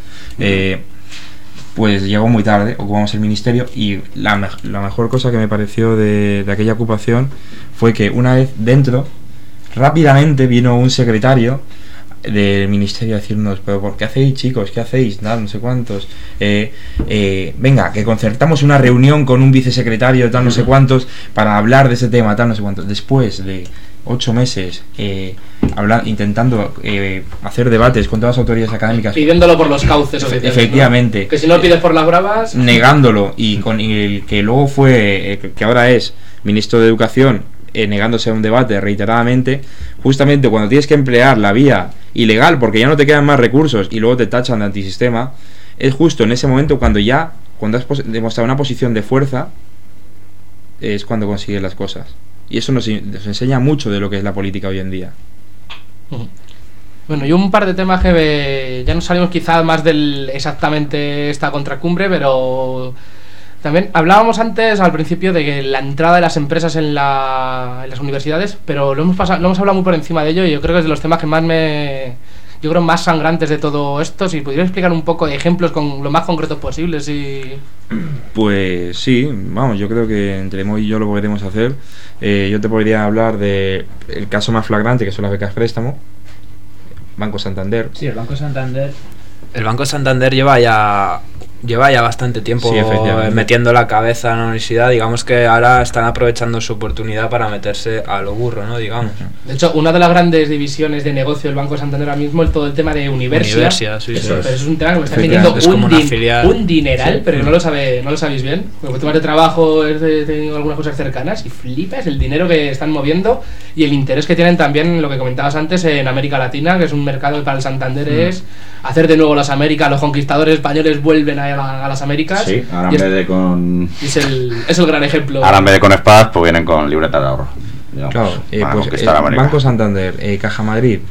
Pues llegó muy tarde, ocupamos el ministerio, y la mejor cosa que me pareció de aquella ocupación fue que una vez dentro, rápidamente vino un secretario del ministerio a decirnos: pero ¿por qué hacéis, chicos? ¿Qué hacéis? Nada, no sé cuántos. Venga, que concertamos una reunión con un vicesecretario tal no sé cuántos para hablar de ese tema tal no sé cuántos. Después de 8 meses intentando hacer debates con todas las autoridades académicas, pidiéndolo por los cauces oficiales, efectivamente, ¿no? Que si no lo pides por las bravas, negándolo, y con el que luego fue que ahora es ministro de Educación, negándose a un debate reiteradamente, justamente cuando tienes que emplear la vía ilegal porque ya no te quedan más recursos y luego te tachan de antisistema, es justo en ese momento cuando has demostrado una posición de fuerza, es cuando consigues las cosas. Y eso nos enseña mucho de lo que es la política hoy en día. Bueno, y un par de temas que ya no salimos quizás más del exactamente esta contracumbre, pero también hablábamos antes al principio de que la entrada de las empresas en las universidades, pero lo hemos hablado muy por encima de ello, y yo creo que es de los temas que más sangrantes de todo esto. Si pudieras explicar un poco de ejemplos con lo más concretos posibles. Pues sí, vamos, yo creo que entre Moy y yo lo podremos hacer. Yo te podría hablar del caso más flagrante, que son las becas préstamo. Banco Santander. Sí, el Banco Santander. El Banco Santander lleva ya bastante tiempo metiendo la cabeza en la universidad. Digamos que ahora están aprovechando su oportunidad para meterse a lo burro, ¿no? Digamos. De hecho, una de las grandes divisiones de negocio del Banco Santander ahora mismo es todo el tema de Universia. Sí, pero es un tema que me está metiendo un dineral, sí, pero que no lo sabéis bien. Por temas de trabajo he tenido algunas cosas cercanas y flipas el dinero que están moviendo y el interés que tienen también, lo que comentabas antes, en América Latina, que es un mercado que para el Santander es hacer de nuevo las Américas. Los conquistadores españoles vuelven a las Américas. Sí, ahora en vez de con... Es el gran ejemplo. Ahora en vez de con espadas, pues vienen con libreta de ahorro. Claro, pues Banco Santander, Caja Madrid,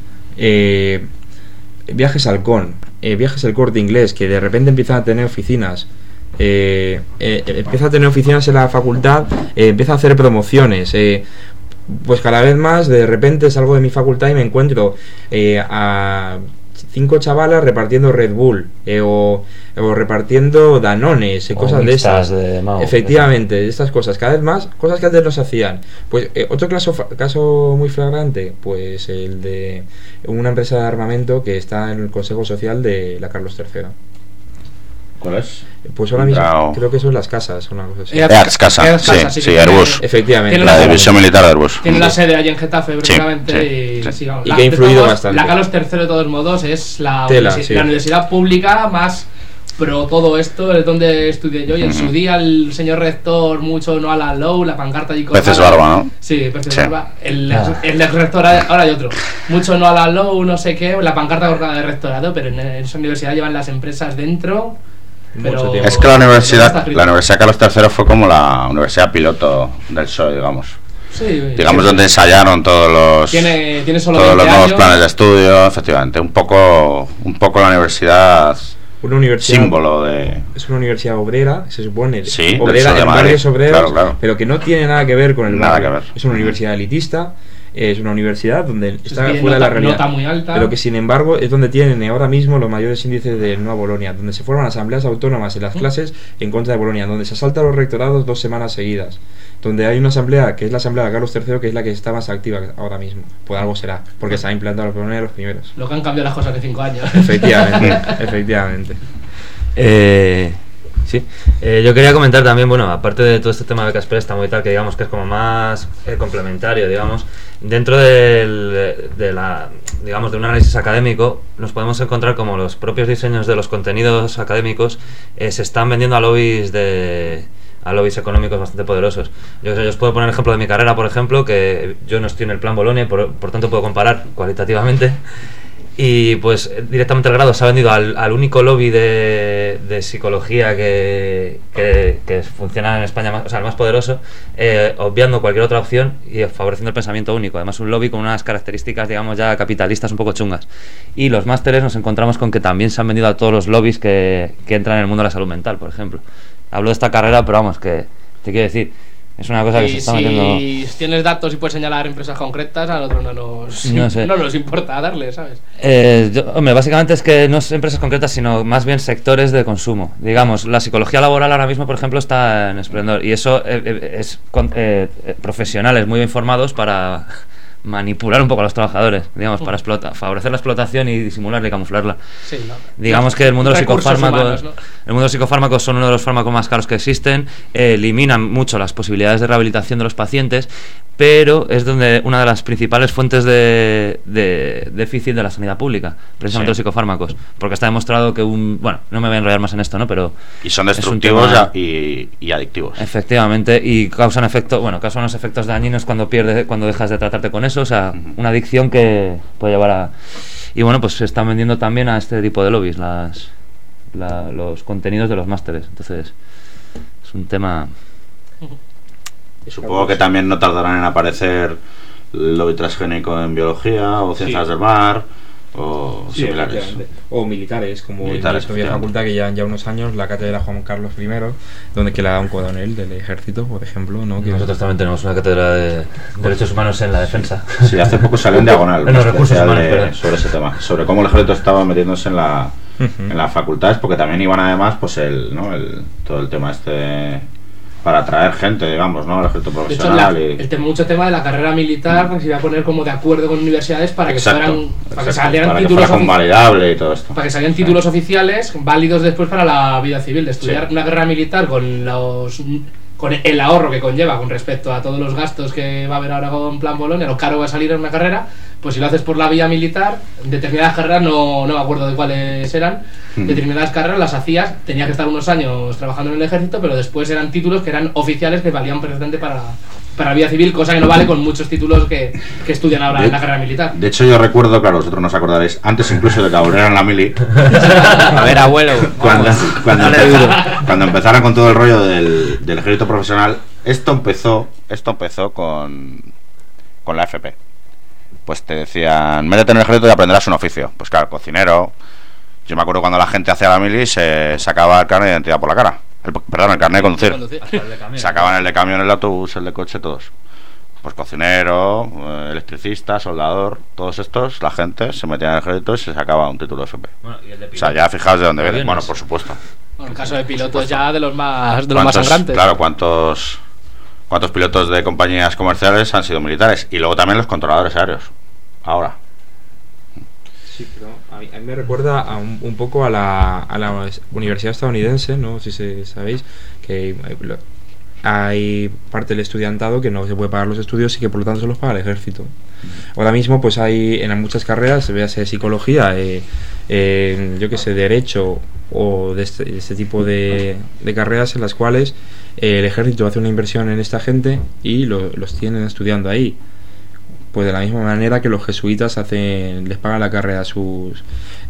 Viajes Halcón, Viajes El Corte Inglés, que de repente empiezan a tener oficinas. Empieza a tener oficinas en la facultad, empieza a hacer promociones. Pues cada vez más, de repente salgo de mi facultad y me encuentro a 5 chavalas repartiendo Red Bull, o repartiendo Danones, cosas de esas. Efectivamente, estas cosas, cada vez más, cosas que antes no se hacían. Pues otro caso muy flagrante, pues el de una empresa de armamento que está en el Consejo Social de la Carlos III. ¿Cuál es? Pues ahora mismo creo que son las casas, una cosa así. EAX Casa, sí, Airbus. Efectivamente. La división militar de Airbus. Tiene la sede allí en Getafe, precisamente. Sí. Y que ha influido bastante. La Carlos III, de todos modos, es la Tela, universidad pública más pro todo esto, es donde estudié yo. Y en su día, el señor rector, mucho no a la low, la pancarta y cosas. Peces barba, ¿no? Sí, peces barba. El ex rector, ahora hay otro. Mucho no a la low, no sé qué, la pancarta cortada de rectorado, pero en esa universidad llevan las empresas dentro. Pero es que la universidad Carlos III fue como la universidad piloto del PSOE, digamos. Sí, digamos donde ensayaron todos los tiene solo todos los nuevos años. planes de estudio, efectivamente, un poco la universidad símbolo de... Es una universidad obrera, se supone, sí, obrera en barrios obreros, claro. pero que no tiene nada que ver con el nada barrio. Que ver. Es una universidad elitista, es una universidad donde está tiene fuera de la realidad, nota muy alta, pero que sin embargo es donde tienen ahora mismo los mayores índices de Nueva Bolonia, donde se forman asambleas autónomas en las clases en contra de Bolonia, donde se asaltan los rectorados 2 semanas seguidas, donde hay una asamblea que es la asamblea de Carlos III, que es la que está más activa ahora mismo. Por algo será, porque se ha implantado los Bolonia los primeros. Lo que han cambiado las cosas de 5 años. Efectivamente. Sí, yo quería comentar también, bueno, aparte de todo este tema de becas préstamo y tal, que digamos que es como más complementario, digamos, dentro de un análisis académico, nos podemos encontrar como los propios diseños de los contenidos académicos se están vendiendo a lobbies económicos bastante poderosos. Yo os puedo poner el ejemplo de mi carrera, por ejemplo, que yo no estoy en el plan Bolonia, por tanto puedo comparar cualitativamente. Y pues directamente el grado se ha vendido al único lobby de psicología que funciona en España, o sea, el más poderoso, obviando cualquier otra opción y favoreciendo el pensamiento único. Además, un lobby con unas características, digamos, ya capitalistas un poco chungas. Y los másteres nos encontramos con que también se han vendido a todos los lobbies que entran en el mundo de la salud mental, por ejemplo. Hablo de esta carrera, pero vamos, que te quiero decir, es una cosa que se está metiendo. Si tienes datos y puedes señalar empresas concretas, a nosotros no nos importa darle, ¿sabes? Hombre, básicamente es que no es empresas concretas, sino más bien sectores de consumo. Digamos, la psicología laboral ahora mismo, por ejemplo, está en esplendor. Y eso es profesionales muy bien formados para manipular un poco a los trabajadores, digamos, para favorecer la explotación y disimularla y camuflarla. Sí, ¿no? Digamos que el mundo de los psicofármacos, humanos, ¿no? El mundo de los psicofármacos son uno de los fármacos más caros que existen, eliminan mucho las posibilidades de rehabilitación de los pacientes, pero es donde una de las principales fuentes de déficit de la sanidad pública, precisamente los psicofármacos, porque está demostrado que bueno, no me voy a enrollar más en esto, ¿no? Pero y son destructivos y adictivos. Efectivamente, y causan unos efectos dañinos cuando dejas de tratarte con eso, o sea, una adicción que puede llevar a... Y bueno, pues se están vendiendo también a este tipo de lobbies los contenidos de los másteres, entonces es un tema... Supongo que también no tardarán en aparecer el lobby transgénico en biología o ciencias del mar o similares. O militares, como en la facultad, que llevan ya unos años la cátedra Juan Carlos I, donde que le da un coronel del ejército, por ejemplo, ¿no? Que nosotros también tenemos una cátedra de derechos humanos en la defensa. Sí, hace poco salió en Diagonal en los recursos humanos, sobre ese tema, sobre cómo el ejército estaba metiéndose en las facultades, porque también iban además pues todo el tema para atraer gente, digamos, ¿no? El ejército profesional. De hecho, mucho tema de la carrera militar se iba a poner como de acuerdo con universidades para que salieran títulos convalidable y todo esto. Para que salieran títulos oficiales válidos después para la vida civil, de estudiar una carrera militar con el ahorro que conlleva con respecto a todos los gastos que va a haber ahora con Plan Bolonia, lo caro va a salir en una carrera. Pues si lo haces por la vía militar, determinadas carreras, no me acuerdo de cuáles eran, determinadas carreras las hacías, tenías que estar unos años trabajando en el ejército, pero después eran títulos que eran oficiales que valían perfectamente para la vía civil, cosa que no vale con muchos títulos que estudian ahora en la carrera militar. De hecho, yo recuerdo, claro, vosotros no os acordaréis, antes incluso de que abrieran la mili. A ver, abuelo. Cuando empezaron con todo el rollo del ejército profesional, esto empezó con la FP. Pues te decían, métete en el ejército y aprenderás un oficio. Pues claro, cocinero. Yo me acuerdo cuando la gente hacía la mili se sacaba el carnet de identidad por la cara. El carnet de conducir. Sacaban el de camión, el de autobús, el de coche, todos. pues cocinero, electricista, soldador, todos estos, la gente se metía en el ejército y se sacaba un título FP. Bueno, ¿y el de O sea, ya fijaos de dónde viene. aviones? Bueno, por supuesto. Bueno, el caso de pilotos ya de los más ¿Cuántos- sangrantes. Claro, ¿cuántos pilotos de compañías comerciales han sido militares? Y luego también los controladores aéreos. Ahora. Sí, pero a mí me recuerda un poco a la universidad estadounidense, ¿no? Si sabéis, que hay parte del estudiantado que no se puede pagar los estudios y que por lo tanto se los paga el ejército. Ahora mismo pues hay en muchas carreras, véase psicología, yo que sé, derecho o de este tipo de carreras en las cuales el ejército hace una inversión en esta gente y los tienen estudiando ahí. Pues de la misma manera que los jesuitas les pagan la carrera a sus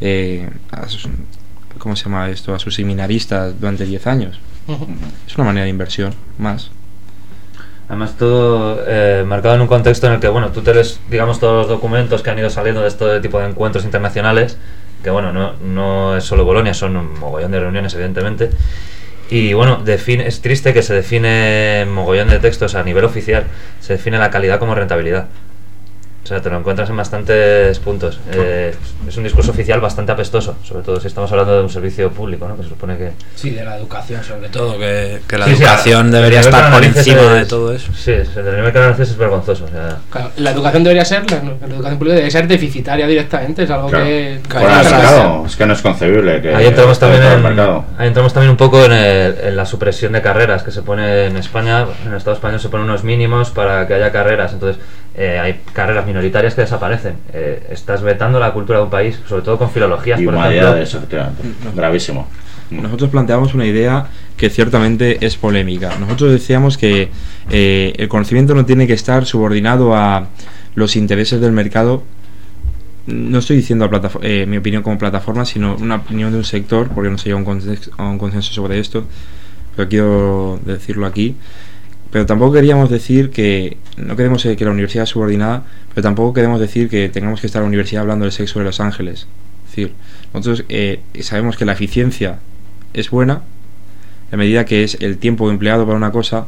¿cómo se llama esto? A sus seminaristas durante 10 años. Es una manera de inversión, más. Además todo marcado en un contexto en el que, bueno, tú te lees, digamos, todos los documentos que han ido saliendo de este tipo de encuentros internacionales, que bueno, no es solo Bolonia, son un mogollón de reuniones, evidentemente. Y bueno, es triste que se define mogollón de textos a nivel oficial, se define la calidad como rentabilidad. O sea, te lo encuentras en bastantes puntos. Es un discurso oficial bastante apestoso, sobre todo si estamos hablando de un servicio público, ¿no? Que se supone que... Sí, de la educación sobre todo. Que la Sí, educación el debería nivel estar que por analices encima de es- todo eso. Sí, el nivel que analices es vergonzoso. O sea, Claro, la educación debería ser, la educación pública debe ser deficitaria directamente, es algo Claro. que... Fuera del mercado. Es que no es concebible que ahí entramos también fuera del en, mercado. ahí entramos también un poco en la supresión de carreras que se pone en España. En el Estado español se ponen unos mínimos para que haya carreras, entonces hay carreras minoritarias que desaparecen. Estás vetando la cultura de un país, sobre todo con filologías, Y por humanidades, ejemplo. efectivamente. Gravísimo. Nosotros planteamos una idea que ciertamente es polémica. Nosotros decíamos que el conocimiento no tiene que estar subordinado a los intereses del mercado. No estoy diciendo mi opinión como plataforma, sino una opinión de un sector, porque no se llega a un consenso sobre esto, pero quiero decirlo aquí. Pero tampoco queríamos decir que no queremos que la universidad es subordinada, pero tampoco queremos decir que tengamos que estar en la universidad hablando del sexo de los ángeles. Es decir, nosotros sabemos que la eficiencia es buena a medida que es el tiempo empleado para una cosa,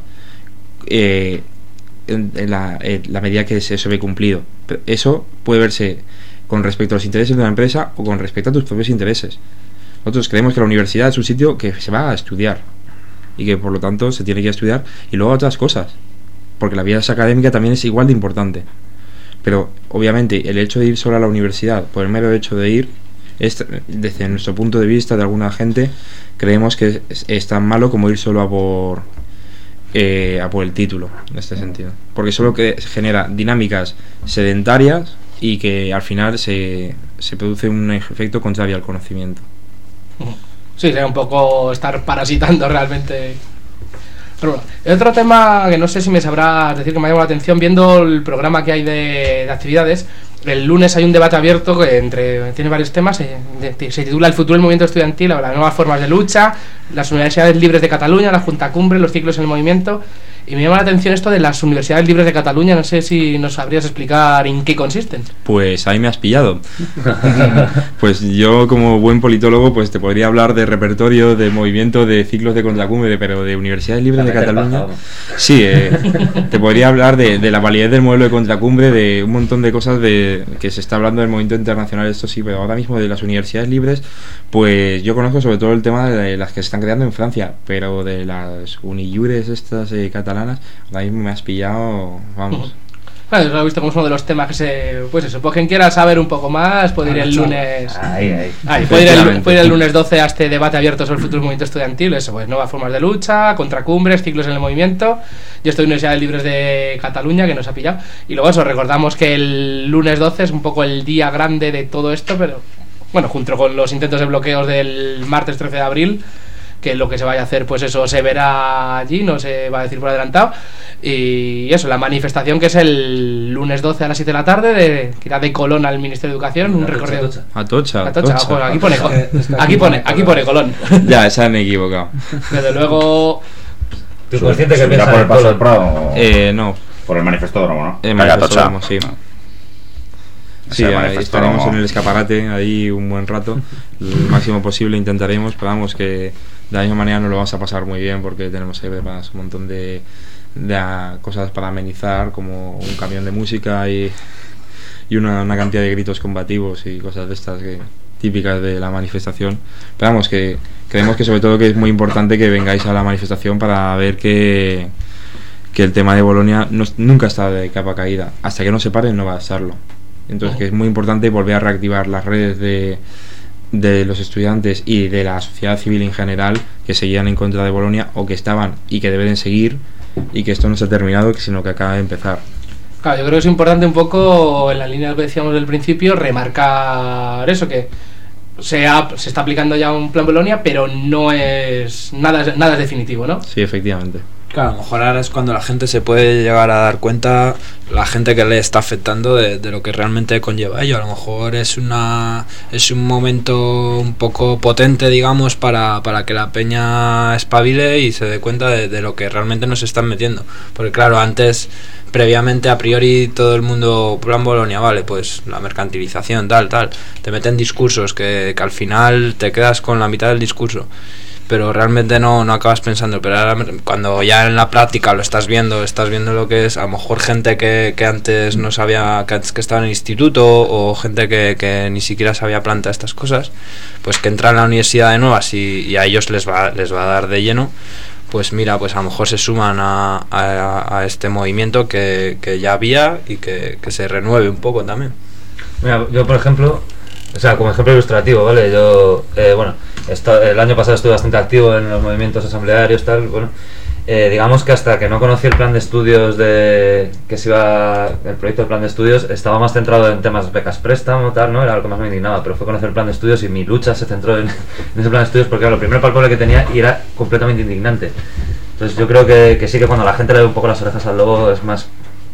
en la medida que se ve cumplido. Pero eso puede verse con respecto a los intereses de la empresa o con respecto a tus propios intereses. Nosotros creemos que la universidad es un sitio que se va a estudiar y que por lo tanto se tiene que estudiar y luego otras cosas, porque la vida académica también es igual de importante. Pero obviamente el hecho de ir solo a la universidad por el mero hecho de ir desde nuestro punto de vista de alguna gente creemos que es tan malo como ir solo a por el título, en este sentido, porque solo que genera dinámicas sedentarias y que al final se produce un efecto contrario al conocimiento. Sí, sería un poco estar parasitando realmente. Pero bueno, el otro tema que no sé si me sabrás decir, que me ha llamado la atención viendo el programa que hay de actividades. El lunes hay un debate abierto que tiene varios temas, se titula El futuro del movimiento estudiantil, las nuevas formas de lucha, las universidades libres de Cataluña, la Junta Cumbre, los ciclos en el movimiento. Y me llama la atención esto de las universidades libres de Cataluña, no sé si nos sabrías explicar en qué consisten. Pues ahí me has pillado. Pues yo como buen politólogo pues te podría hablar de repertorio, de movimiento, de ciclos de contracumbre, pero de universidades libres de Cataluña. Sí, te podría hablar de la validez del modelo de contracumbre, de un montón de cosas que se está hablando del movimiento internacional, esto sí, pero ahora mismo de las universidades libres, pues yo conozco sobre todo el tema de las que se están creando en Francia, pero de las unijures estas catalanas, ahora mismo me has pillado, vamos. Claro, lo he visto como es uno de los temas que pues eso, pues quien quiera saber un poco más puede ir el lunes. Puede ir el lunes 12 a este debate abierto sobre el futuro del movimiento estudiantil, eso, pues nuevas formas de lucha, contracumbres, ciclos en el movimiento. Yo estoy en Universidades Libres de Cataluña, que nos ha pillado. Y luego eso, recordamos que el lunes 12 es un poco el día grande de todo esto, pero bueno, junto con los intentos de bloqueos del martes 13 de abril, que lo que se vaya a hacer, pues eso se verá allí, no se va a decir por adelantado. Y eso, la manifestación que es el lunes 12 a las 7 de la tarde, que irá de Colón al Ministerio de Educación, un recorrido. Atocha. Pues aquí pone Colón. Ya, esa me he equivocado. Desde luego. ¿Tú consciente que ¿Subirá piensas por el en Paso del Colón? Prado? No. Por el manifestódromo, ¿no? Manifestódromo, sí. Sí, Ese ahí manifestódromo. estaremos en el escaparate ahí un buen rato, el máximo posible intentaremos, pero vamos que de la misma manera no lo vamos a pasar muy bien porque tenemos ahí preparados un montón de cosas para amenizar, como un camión de música y una cantidad de gritos combativos y cosas de estas típicas de la manifestación. Pero vamos, que creemos que sobre todo que es muy importante que vengáis a la manifestación para ver que el tema de Bolonia nunca está de capa caída. Hasta que no se pare no va a estarlo. Entonces que es muy importante volver a reactivar las redes de los estudiantes y de la sociedad civil en general que seguían en contra de Bolonia o que estaban y que deben seguir, y que esto no se ha terminado sino que acaba de empezar. Claro, yo creo que es importante un poco, en la línea de lo que decíamos del principio, remarcar eso, que se está aplicando ya un plan Bolonia, pero no es nada es definitivo, ¿no? Sí, efectivamente. Claro, a lo mejor ahora es cuando la gente se puede llegar a dar cuenta, la gente que le está afectando de lo que realmente conlleva ello. A lo mejor es un momento un poco potente, digamos, para que la peña espabile y se dé cuenta de lo que realmente nos están metiendo. Porque claro, antes, previamente, a priori, todo el mundo, plan Bolonia, vale, pues la mercantilización, tal, te meten discursos que al final te quedas con la mitad del discurso, pero realmente no acabas pensando. Pero ahora, cuando ya en la práctica lo estás viendo lo que es, a lo mejor gente que antes no sabía, que estaba en el instituto, o gente que ni siquiera sabía plantear estas cosas, pues que entran a la universidad de nuevas y a ellos les va a dar de lleno. Pues mira, pues a lo mejor se suman a este movimiento que ya había, y que se renueve un poco también. Mira, yo por ejemplo, o sea, como ejemplo ilustrativo, ¿vale? Yo, el año pasado estuve bastante activo en los movimientos asamblearios, tal, bueno, digamos que hasta que no conocí el plan de estudios el proyecto del plan de estudios, estaba más centrado en temas becas préstamo, tal, ¿no? Era lo que más me indignaba, pero fue conocer el plan de estudios y mi lucha se centró en ese plan de estudios, porque era lo primero palpable que tenía y era completamente indignante. Entonces yo creo que sí, que cuando la gente le ve un poco las orejas al lobo es más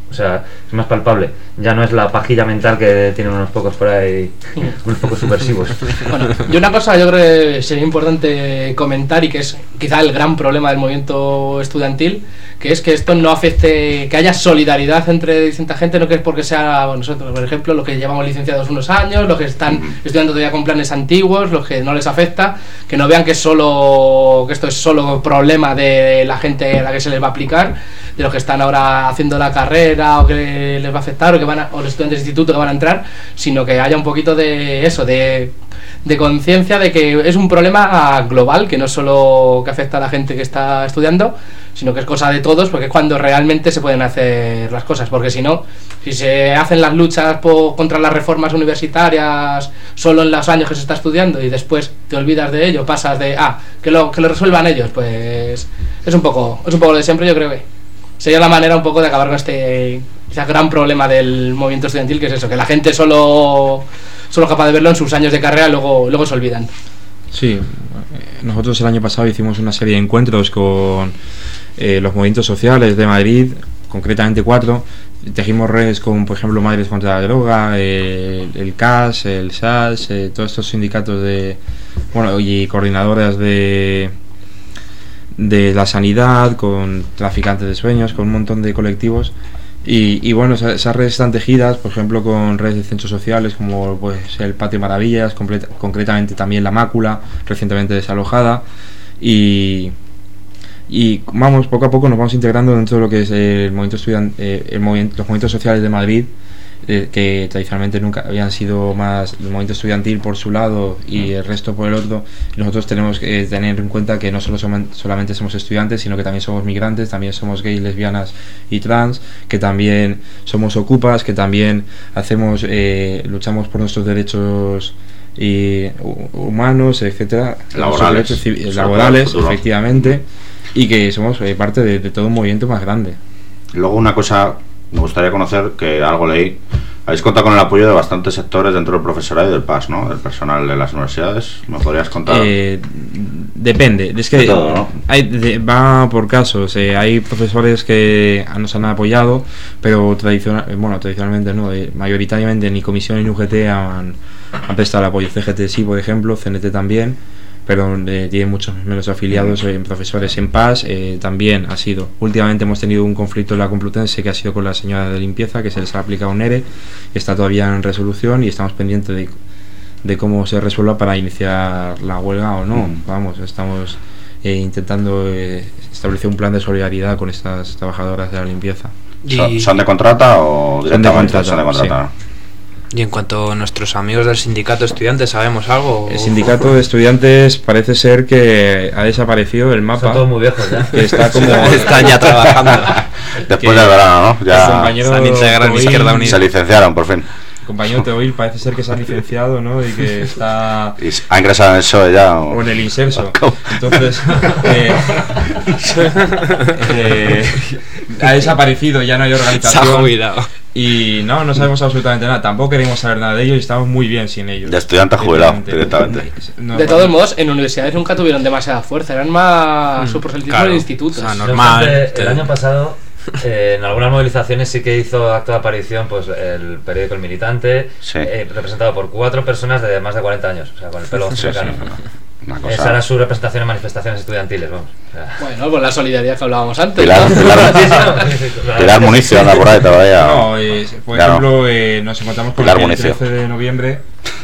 palpable. Ya no es la pajilla mental que tienen unos pocos por ahí, unos pocos subversivos. Bueno, y una cosa yo creo que sería importante comentar, y que es quizá el gran problema del movimiento estudiantil, que es que esto no afecte, que haya solidaridad entre distinta gente, no que es porque sea, bueno, nosotros, por ejemplo, los que llevamos licenciados unos años, los que están estudiando todavía con planes antiguos, los que no les afecta, que no vean que esto es solo problema de la gente a la que se les va a aplicar, de los que están ahora haciendo la carrera o que les va a afectar, o los estudiantes de instituto que van a entrar, sino que haya un poquito de eso, de conciencia de que es un problema global, que no es solo que afecta a la gente que está estudiando, sino que es cosa de todos, porque es cuando realmente se pueden hacer las cosas. Porque si no, si se hacen las luchas contra las reformas universitarias solo en los años que se está estudiando y después te olvidas de ello, pasas de que lo resuelvan ellos, pues es un poco lo de siempre. Yo creo que sería la manera un poco de acabar con ese gran problema del movimiento estudiantil, que es eso, que la gente solo capaz de verlo en sus años de carrera, luego se olvidan. Sí, nosotros el año pasado hicimos una serie de encuentros con los movimientos sociales de Madrid, concretamente 4. Tejimos redes con, por ejemplo, Madres contra la Droga, el CAS, el SAS, todos estos sindicatos y coordinadoras de la sanidad, con traficantes de sueños, con un montón de colectivos. Y bueno, esas redes están tejidas, por ejemplo, con redes de centros sociales como pues el Patio Maravillas, concretamente también la Mácula, recientemente desalojada, y vamos, poco a poco nos vamos integrando dentro de lo que es el movimiento los movimientos sociales de Madrid, que tradicionalmente nunca habían sido más el movimiento estudiantil por su lado y el resto por el otro. Nosotros tenemos que tener en cuenta que no solamente somos estudiantes, sino que también somos migrantes, también somos gays, lesbianas y trans, que también somos ocupas, que también luchamos por nuestros derechos humanos, etcétera, laborales, efectivamente, y que somos parte de todo un movimiento más grande. Luego, una cosa me gustaría conocer, que algo leí, habéis contado con el apoyo de bastantes sectores dentro del profesorado y del PAS, ¿no? Del personal de las universidades. ¿Me podrías contar? Depende, es que todo, ¿no? Va por casos. Hay profesores que nos han apoyado, pero tradicionalmente no, mayoritariamente ni Comisión ni UGT han prestado el apoyo. CGT sí, por ejemplo, CNT también, pero tiene muchos menos afiliados. Profesores en PAS también ha sido. Últimamente hemos tenido un conflicto en la Complutense que ha sido con la señora de limpieza, que se les ha aplicado un ERE, está todavía en resolución y estamos pendientes de cómo se resuelva para iniciar la huelga o no. Vamos, estamos intentando estableció un plan de solidaridad con estas trabajadoras de la limpieza. ¿Son de contrata o directamente son de contrata? Sí. Y en cuanto a nuestros amigos del sindicato de estudiantes, ¿sabemos algo? El sindicato de estudiantes parece ser que ha desaparecido del mapa. Son todos muy viejos ya. Que está como... Están ya trabajando. Después del verano, ¿no? Ya se han integrado en Izquierda Unida. se licenciaron por fin. El compañero Teoil parece ser que se ha licenciado, ¿no? Y que está... ¿Y ha ingresado en el PSOE ya? O en el inserso. ¿Cómo? Entonces... ha desaparecido, ya no hay Se ha organización. jubilado. Y no sabemos absolutamente nada. Tampoco queremos saber nada de ellos y estamos muy bien sin ellos. De estudiante jubilado directamente. De todos modos, en universidades nunca tuvieron demasiada fuerza, eran más su proselitismo claro. en institutos. O sea, No normal. obstante, el año pasado, en algunas movilizaciones sí que hizo acto de aparición pues el periódico El Militante, Sí. representado por 4 personas de más de 40 años, o sea, con el pelo Sí, cercano. Una Esa cosa... era su representación en manifestaciones estudiantiles, vamos. O sea, Bueno, por la solidaridad que hablábamos antes. Pilar, ¿no? Pilar Municio anda por ahí todavía. No, por Ya ejemplo, nos encontramos con Pilar el Municio. 13 de noviembre.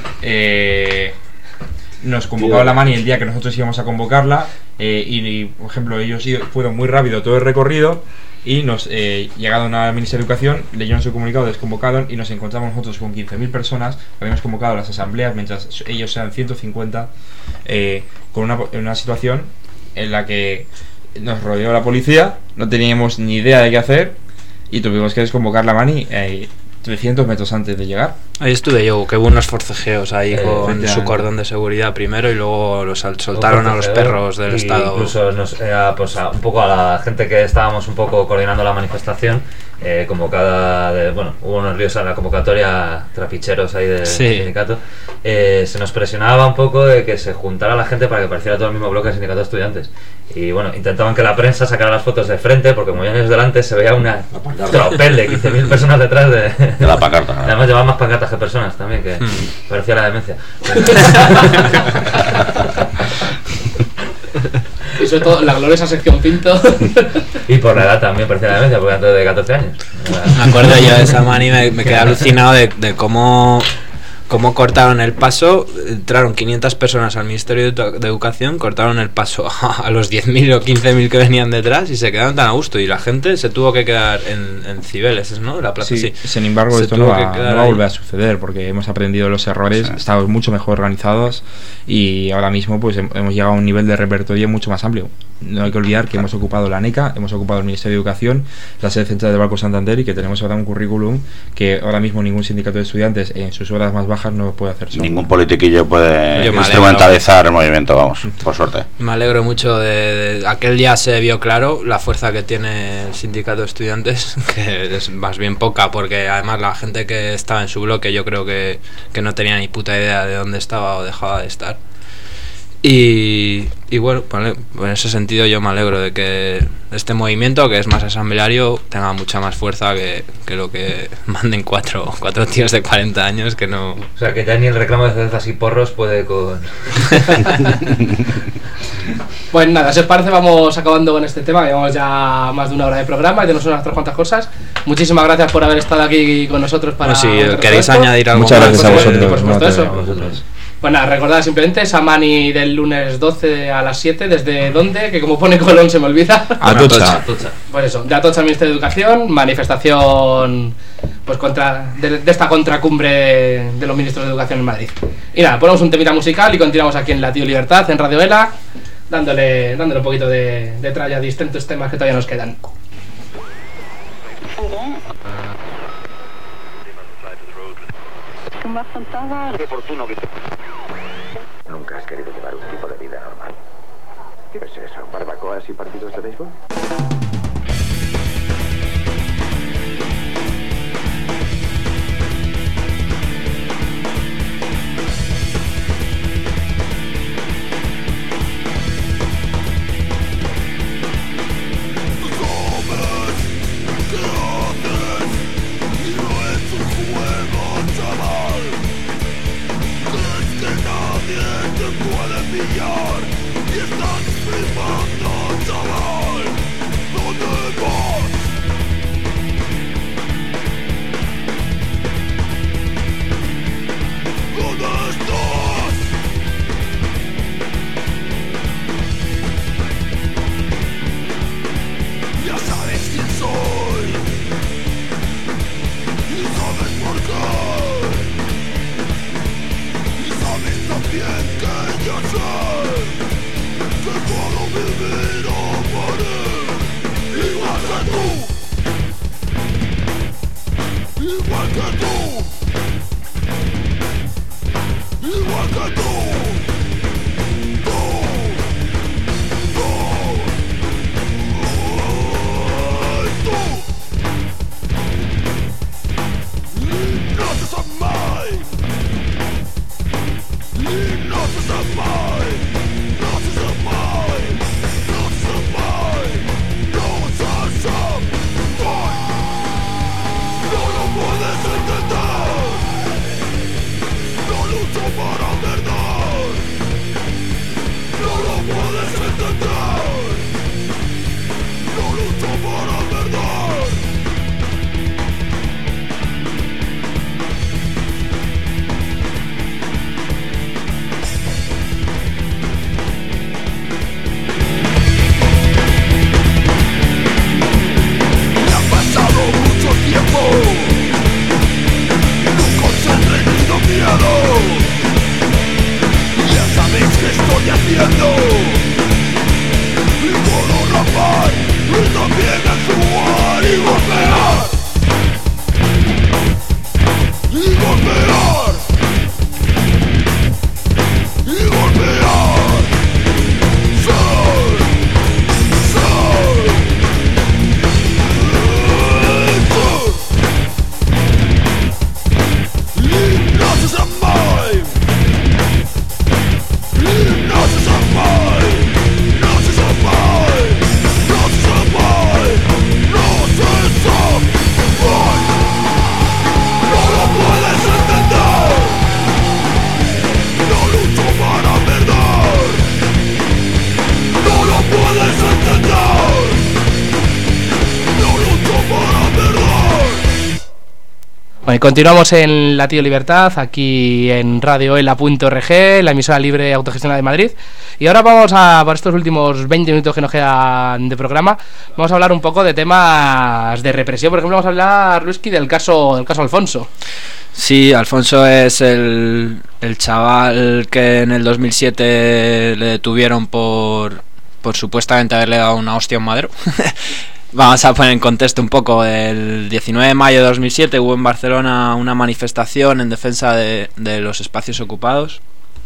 Nos convocaba la Mani el día que nosotros íbamos a convocarla. Y, por ejemplo, ellos fueron muy rápido todo el recorrido. Y nos llegaron a la Ministerio de Educación, leyeron su comunicado, desconvocaron y nos encontramos nosotros con 15.000 personas. Habíamos convocado las asambleas mientras ellos eran 150, con una situación en la que nos rodeó la policía, no teníamos ni idea de qué hacer y tuvimos que desconvocar la Mani 300 metros antes de llegar. Ahí estuve yo, que hubo unos forcejeos ahí con efectivamente. su cordón de seguridad primero y luego los soltaron a los perros del y Estado. Incluso pues un poco a la gente que estábamos un poco coordinando la manifestación, convocada hubo unos líos en la convocatoria, trapicheros ahí del Sí. sindicato, se nos presionaba un poco de que se juntara la gente para que pareciera todo el mismo bloque del sindicato de estudiantes. Y bueno, intentaban que la prensa sacara las fotos de frente porque como ya ellos delante se veía una tropel de 15.000 personas detrás de De la pancarta. Además llevaban más pancartas que personas también, que parecía la demencia. Y sobre todo la gloriosa sección Pinto. Y por la edad también parecía la demencia, porque antes de 14 años. Me acuerdo yo de esa mani, me quedé alucinado de cómo cortaron el paso. Entraron 500 personas al Ministerio de Educación, cortaron el paso a los 10.000 o 15.000 que venían detrás y se quedaron tan a gusto. Y la gente se tuvo que quedar en Cibeles, ¿no? La plaza, sí. Sin embargo, Se esto tuvo no que va quedar a ahí. volver a suceder porque hemos aprendido los errores, Sí. estamos mucho mejor organizados y ahora mismo pues hemos llegado a un nivel de repertorio mucho más amplio. No hay que olvidar que hemos ocupado la NECA, hemos ocupado el Ministerio de Educación, la sede central del Banco Santander y que tenemos ahora un currículum que ahora mismo ningún sindicato de estudiantes en sus horas más bajas no puede hacer solo. Ningún politiquillo puede Yo me instrumentalizar el movimiento, vamos, por suerte. Me alegro mucho de aquel día se vio claro la fuerza que tiene el sindicato de estudiantes, que es más bien poca, porque además la gente que estaba en su bloque yo creo que no tenía ni puta idea de dónde estaba o dejaba de estar. Y bueno, vale, en ese sentido yo me alegro de que este movimiento, que es más asambleario, tenga mucha más fuerza que lo que manden cuatro tíos de 40 años que no... O sea, que ya ni el reclamo de cervezas y porros puede con... Pues nada, si os parece vamos acabando con este tema. Llevamos ya más de una hora de programa y tenemos unas otras cuantas cosas. Muchísimas gracias por haber estado aquí con nosotros para... Bueno, si contar queréis todo esto. añadir algo Muchas más, gracias a pues, vosotros. por supuesto, no, eso. a vosotros. Pues nada, recordad simplemente esa mani del lunes 12 a las 7, ¿desde dónde? Que como pone Colón se me olvida. Atocha. Pues eso, de Atocha al Ministerio de Educación, manifestación pues de esta contracumbre de los ministros de Educación en Madrid. Y nada, ponemos un temita musical y continuamos aquí en La Tío Libertad, en Radio Vela, dándole un poquito de tralla a distintos temas que todavía nos quedan. ¿Nunca has querido llevar un tipo de vida normal? ¿Qué es eso? ¿Barbacoas y partidos de béisbol? bien que yo sé que puedo vivir o morir igual que tú, igual que tú, igual que tú. Bueno, y continuamos en Latido Libertad, aquí en radioela.org, la emisora libre autogestionada de Madrid. Y ahora vamos a, por estos últimos 20 minutos que nos quedan de programa, vamos a hablar un poco de temas de represión. Por ejemplo, vamos a hablar, Luisky, del caso Alfonso. Sí, Alfonso es el chaval que en el 2007 le detuvieron por supuestamente haberle dado una hostia a un madero. Vamos a poner en contexto un poco. El 19 de mayo de 2007 hubo en Barcelona una manifestación en defensa de los espacios ocupados.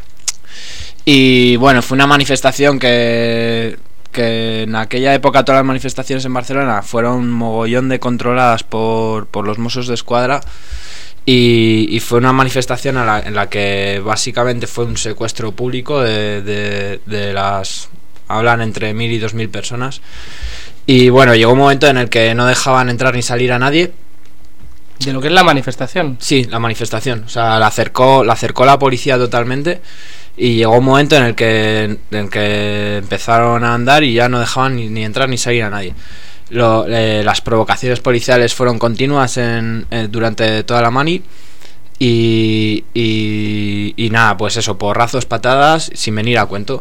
Y bueno, fue una manifestación que en aquella época todas las manifestaciones en Barcelona fueron mogollón de controladas por los Mossos de Escuadra. Y fue una manifestación en la que básicamente fue un secuestro público de las... hablan entre 1.000 y 2.000 personas. Y bueno, llegó un momento en el que no dejaban entrar ni salir a nadie. ¿De lo que es la manifestación? Sí, la manifestación. O sea, la acercó la policía totalmente. Y llegó un momento en el que empezaron a andar y ya no dejaban ni entrar ni salir a nadie. Las provocaciones policiales fueron continuas durante toda la mani. Y nada, pues eso, porrazos, patadas, sin venir a cuento.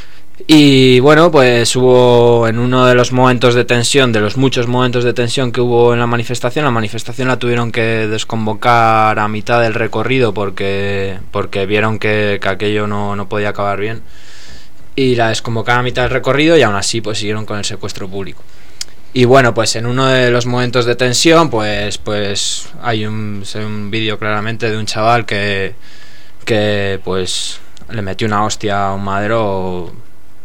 Y bueno, pues hubo en uno de los momentos de tensión, de los muchos momentos de tensión que hubo en la manifestación la tuvieron que desconvocar a mitad del recorrido porque vieron que aquello no podía acabar bien. Y la desconvocaron a mitad del recorrido y aún así pues siguieron con el secuestro público. Y bueno, pues en uno de los momentos de tensión pues hay un vídeo claramente de un chaval que pues le metió una hostia a un madero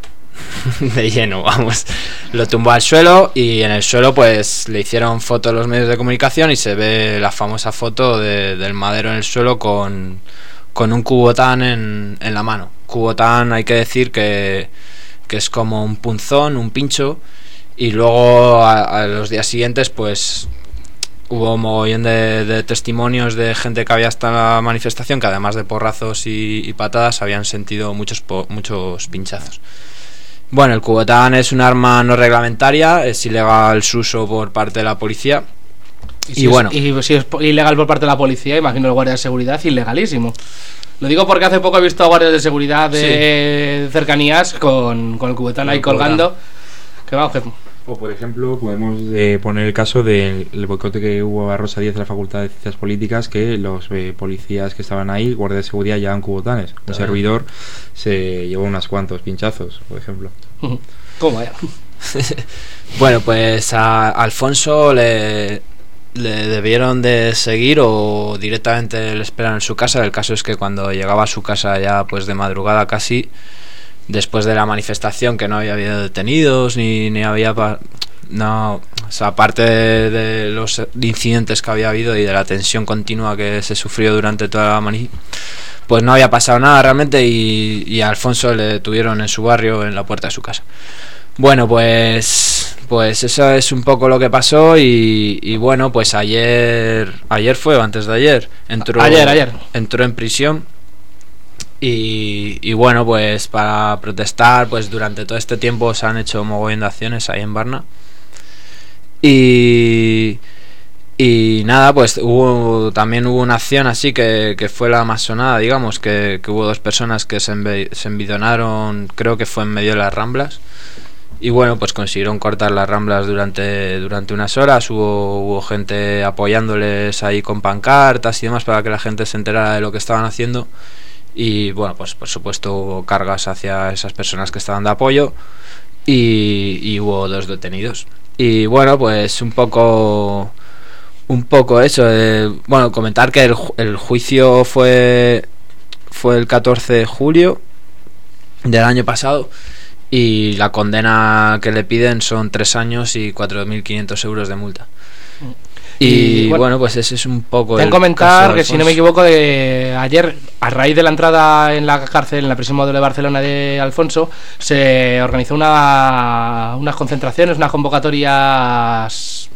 de lleno, vamos. Lo tumbó al suelo y en el suelo pues le hicieron fotos los medios de comunicación y se ve la famosa foto del madero en el suelo con un cubotán en la mano. Cubotán, hay que decir que es como un punzón, un pincho. Y luego a los días siguientes pues hubo un mogollón de testimonios de gente que había estado en la manifestación, que además de porrazos y patadas habían sentido muchos pinchazos. Bueno, el cubotán es un arma no reglamentaria, es ilegal su uso por parte de la policía. Y si es ilegal por parte de la policía, imagino el guardia de seguridad, ilegalísimo. Lo digo porque hace poco he visto a guardias de seguridad de cercanías con el cubotán ahí colgando. Que vamos, O por ejemplo, podemos poner el caso del boicote que hubo a Rosa Díez de la Facultad de Ciencias Políticas, que los policías que estaban ahí, guardias de seguridad, llevaban cubotanes. Un servidor se llevó unos cuantos pinchazos, por ejemplo. ¿Cómo era? Bueno, pues a Alfonso le debieron de seguir o directamente le esperan en su casa. El caso es que cuando llegaba a su casa ya pues de madrugada casi, después de la manifestación, que no había habido detenidos ni había no, o sea, aparte de los incidentes que había habido y de la tensión continua que se sufrió durante toda la pues no había pasado nada realmente, y a Alfonso le detuvieron en su barrio, en la puerta de su casa. Bueno, pues eso es un poco lo que pasó y bueno, pues ayer fue, o antes de ayer, entró en prisión. Y bueno, pues para protestar, pues durante todo este tiempo se han hecho mogollón de acciones ahí en Varna. Y nada, pues también hubo una acción así que fue la más sonada, digamos, que hubo 2 personas que se envidonaron, creo que fue en medio de las Ramblas. Y bueno, pues consiguieron cortar las Ramblas durante unas horas. Hubo gente apoyándoles ahí con pancartas y demás para que la gente se enterara de lo que estaban haciendo. Y bueno, pues por supuesto hubo cargas hacia esas personas que estaban de apoyo y hubo 2 detenidos. Y bueno, pues un poco eso. Bueno, comentar que el juicio fue el 14 de julio del año pasado y la condena que le piden son 3 años y 4.500 euros de multa. Y bueno, pues ese es un poco. Tengo que comentar que, si no me equivoco, de ayer, a raíz de la entrada en la cárcel, en la prisión modelo de Barcelona de Alfonso, se organizó unas concentraciones, unas convocatorias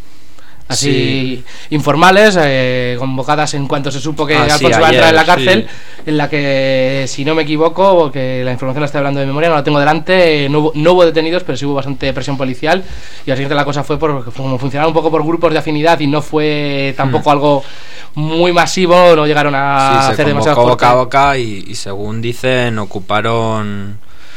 así informales, convocadas en cuanto se supo que Alfonso iba a entrar en la cárcel, en la que, si no me equivoco, porque la información la estoy hablando de memoria, no la tengo delante, no hubo detenidos, pero sí hubo bastante presión policial, y al siguiente la cosa fue porque como funcionaba un poco por grupos de afinidad y no fue tampoco algo muy masivo, no llegaron a hacer demasiado boca a boca y según dicen ocuparon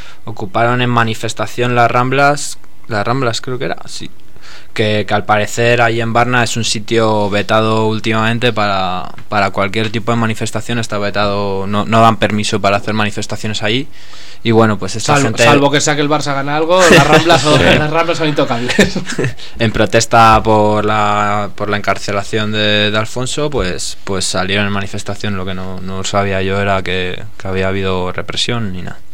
en manifestación las Ramblas creo que era, sí. Que al parecer ahí en Varna es un sitio vetado últimamente para cualquier tipo de manifestación, está vetado, no dan permiso para hacer manifestaciones ahí. Y bueno, pues esta gente, salvo que sea que el Barça gana algo, las Ramblas son intocables. En protesta por la encarcelación de Alfonso, pues salieron en manifestación. Lo que no sabía yo era que había habido represión ni nada.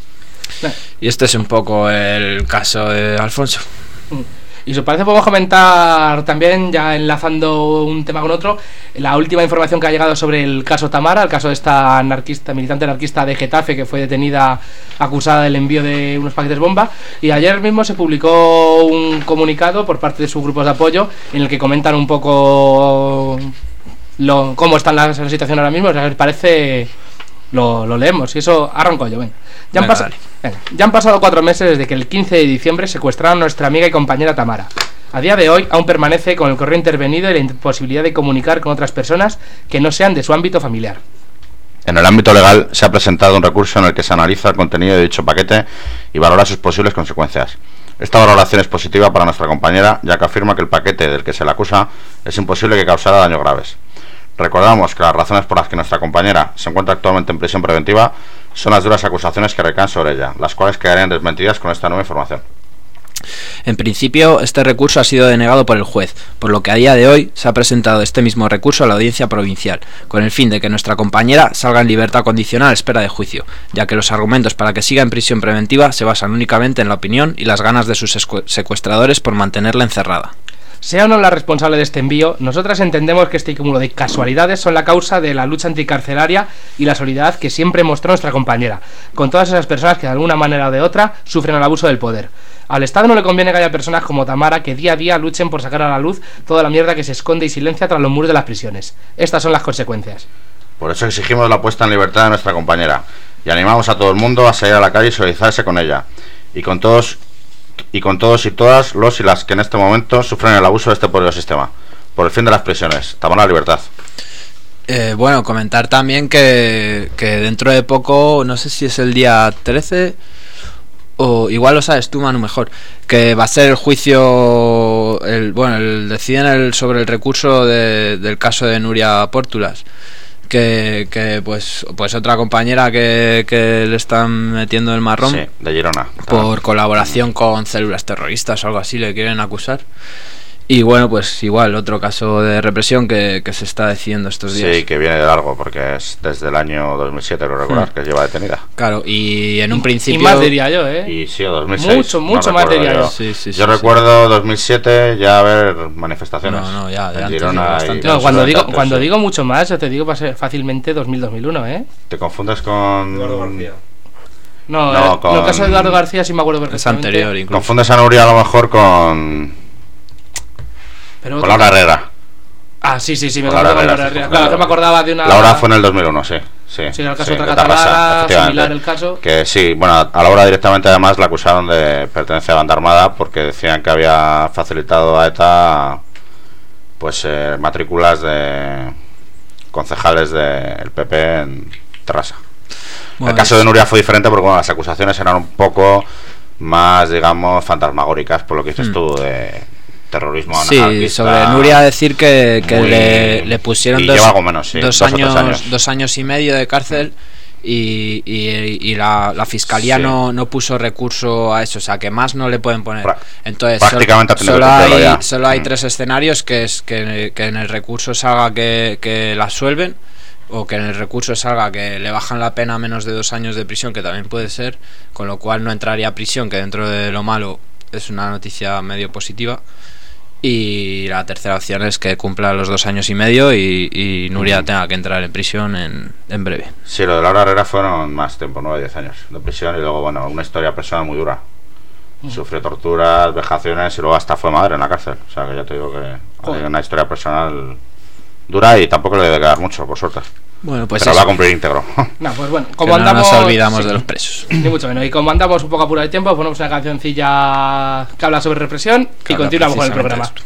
Y este es un poco el caso de Alfonso. Y si os parece, podemos comentar también, ya enlazando un tema con otro, la última información que ha llegado sobre el caso Tamara, el caso de esta militante anarquista de Getafe, que fue detenida acusada del envío de unos paquetes bomba. Y ayer mismo se publicó un comunicado por parte de sus grupos de apoyo en el que comentan un poco cómo está la situación ahora mismo. O sea, si os parece, lo leemos, y eso arranco yo. Venga. Ya han pasado 4 meses desde que el 15 de diciembre secuestraron a nuestra amiga y compañera Tamara. A día de hoy aún permanece con el correo intervenido y la imposibilidad de comunicar con otras personas que no sean de su ámbito familiar. En el ámbito legal se ha presentado un recurso en el que se analiza el contenido de dicho paquete y valora sus posibles consecuencias. Esta valoración es positiva para nuestra compañera, ya que afirma que el paquete del que se le acusa es imposible que causara daños graves. Recordamos que las razones por las que nuestra compañera se encuentra actualmente en prisión preventiva son las duras acusaciones que recaen sobre ella, las cuales quedarían desmentidas con esta nueva información. En principio, este recurso ha sido denegado por el juez, por lo que a día de hoy se ha presentado este mismo recurso a la audiencia provincial, con el fin de que nuestra compañera salga en libertad condicional a espera de juicio, ya que los argumentos para que siga en prisión preventiva se basan únicamente en la opinión y las ganas de sus secuestradores por mantenerla encerrada. Sea o no la responsable de este envío, nosotras entendemos que este cúmulo de casualidades son la causa de la lucha anticarcelaria y la solidaridad que siempre mostró nuestra compañera, con todas esas personas que de alguna manera o de otra sufren el abuso del poder. Al Estado no le conviene que haya personas como Tamara que día a día luchen por sacar a la luz toda la mierda que se esconde y silencia tras los muros de las prisiones. Estas son las consecuencias. Por eso exigimos la puesta en libertad de nuestra compañera y animamos a todo el mundo a salir a la calle y solidarizarse con ella y con todos y todas los y las que en este momento sufren el abuso de este poderoso sistema. Por el fin de las prisiones. Tamara, libertad. Bueno, comentar también que dentro de poco, no sé si es el día 13 o igual lo sabes tú, Manu, mejor, que va a ser el juicio, deciden sobre el recurso del caso de Nuria Pórtulas, que pues otra compañera que le están metiendo el marrón, sí, de Girona, por colaboración con células terroristas o algo así, le quieren acusar. Y bueno, pues igual, otro caso de represión que se está decidiendo estos días. Sí, que viene de largo, porque es desde el año 2007, creo recordar, que lleva detenida. Claro, y en un principio... Y más diría yo, ¿eh? Y sí, 2006. Mucho más diría yo. Yo recuerdo 2007 ya haber manifestaciones. No, ya, de en Girona bastante. No, cuando digo mucho más, yo te digo fácilmente 2000-2001, ¿eh? ¿Te confundes con...? Eduardo García. No, con... en el caso de Eduardo García sí me acuerdo perfectamente. Es anterior, incluso. Confundes a Nuria a lo mejor con Laura Herrera. Ah, sí, me acuerdo con Laura Herrera. Claro, que me acordaba de una... Laura fue en el 2001, sí. Sí, en el caso de otra de catalana, similar el caso. Que sí, bueno, a Laura directamente además la acusaron de pertenencia a banda armada porque decían que había facilitado a ETA pues matrículas de concejales del PP en Terrassa. Bueno, el caso de Nuria fue diferente porque las acusaciones eran un poco más, digamos, fantasmagóricas, por lo que dices tú, de terrorismo anarquista. Sí, sobre Nuria decir que le pusieron dos años y medio de cárcel y la fiscalía no puso recurso a eso, o sea que más no le pueden poner. Entonces prácticamente solo hay tres escenarios, que es que en el recurso salga que la absuelven, o que en el recurso salga que le bajan la pena a menos de 2 años de prisión, que también puede ser, con lo cual no entraría a prisión, que dentro de lo malo es una noticia medio positiva. Y la tercera opción es que cumpla los 2 años y medio y Nuria tenga que entrar en prisión en breve. Sí, lo de Laura Herrera fueron más tiempo, 9-10 años de prisión, y luego, bueno, una historia personal muy dura. Sufrió torturas, vejaciones y luego hasta fue madre en la cárcel. O sea que ya te digo que hay una historia personal dura y tampoco le debe quedar mucho, por suerte. Bueno, pues pero va a cumplir íntegro. No, pues bueno, como no andamos, nos olvidamos de los presos. Ni mucho menos. Y como andamos un poco apurado de tiempo, ponemos una cancioncilla que habla sobre represión y continuamos con el programa. Esto.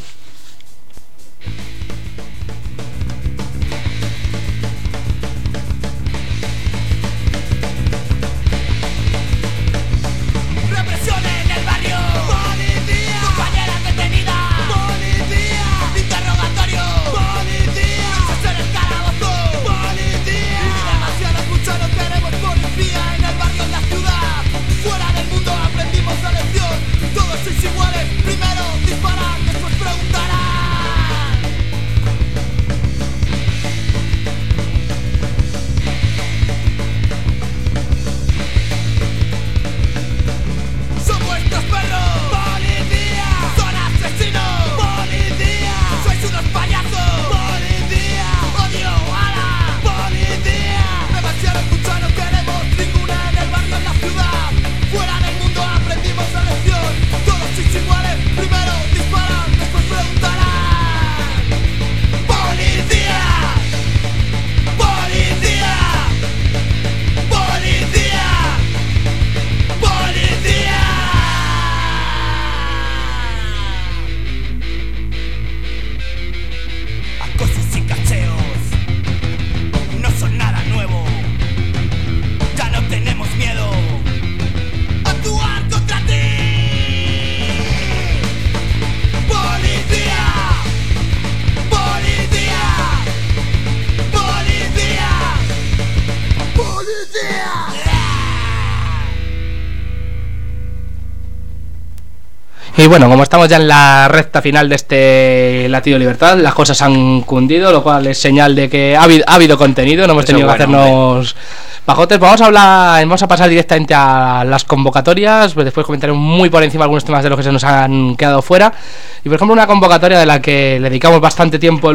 Y bueno, como estamos ya en la recta final de este Latido de Libertad, las cosas han cundido, lo cual es señal de que ha habido contenido, no hemos tenido que hacernos pajotes. Vamos a pasar directamente a las convocatorias, pues después comentaré muy por encima algunos temas de los que se nos han quedado fuera. Y por ejemplo, una convocatoria de la que le dedicamos bastante tiempo la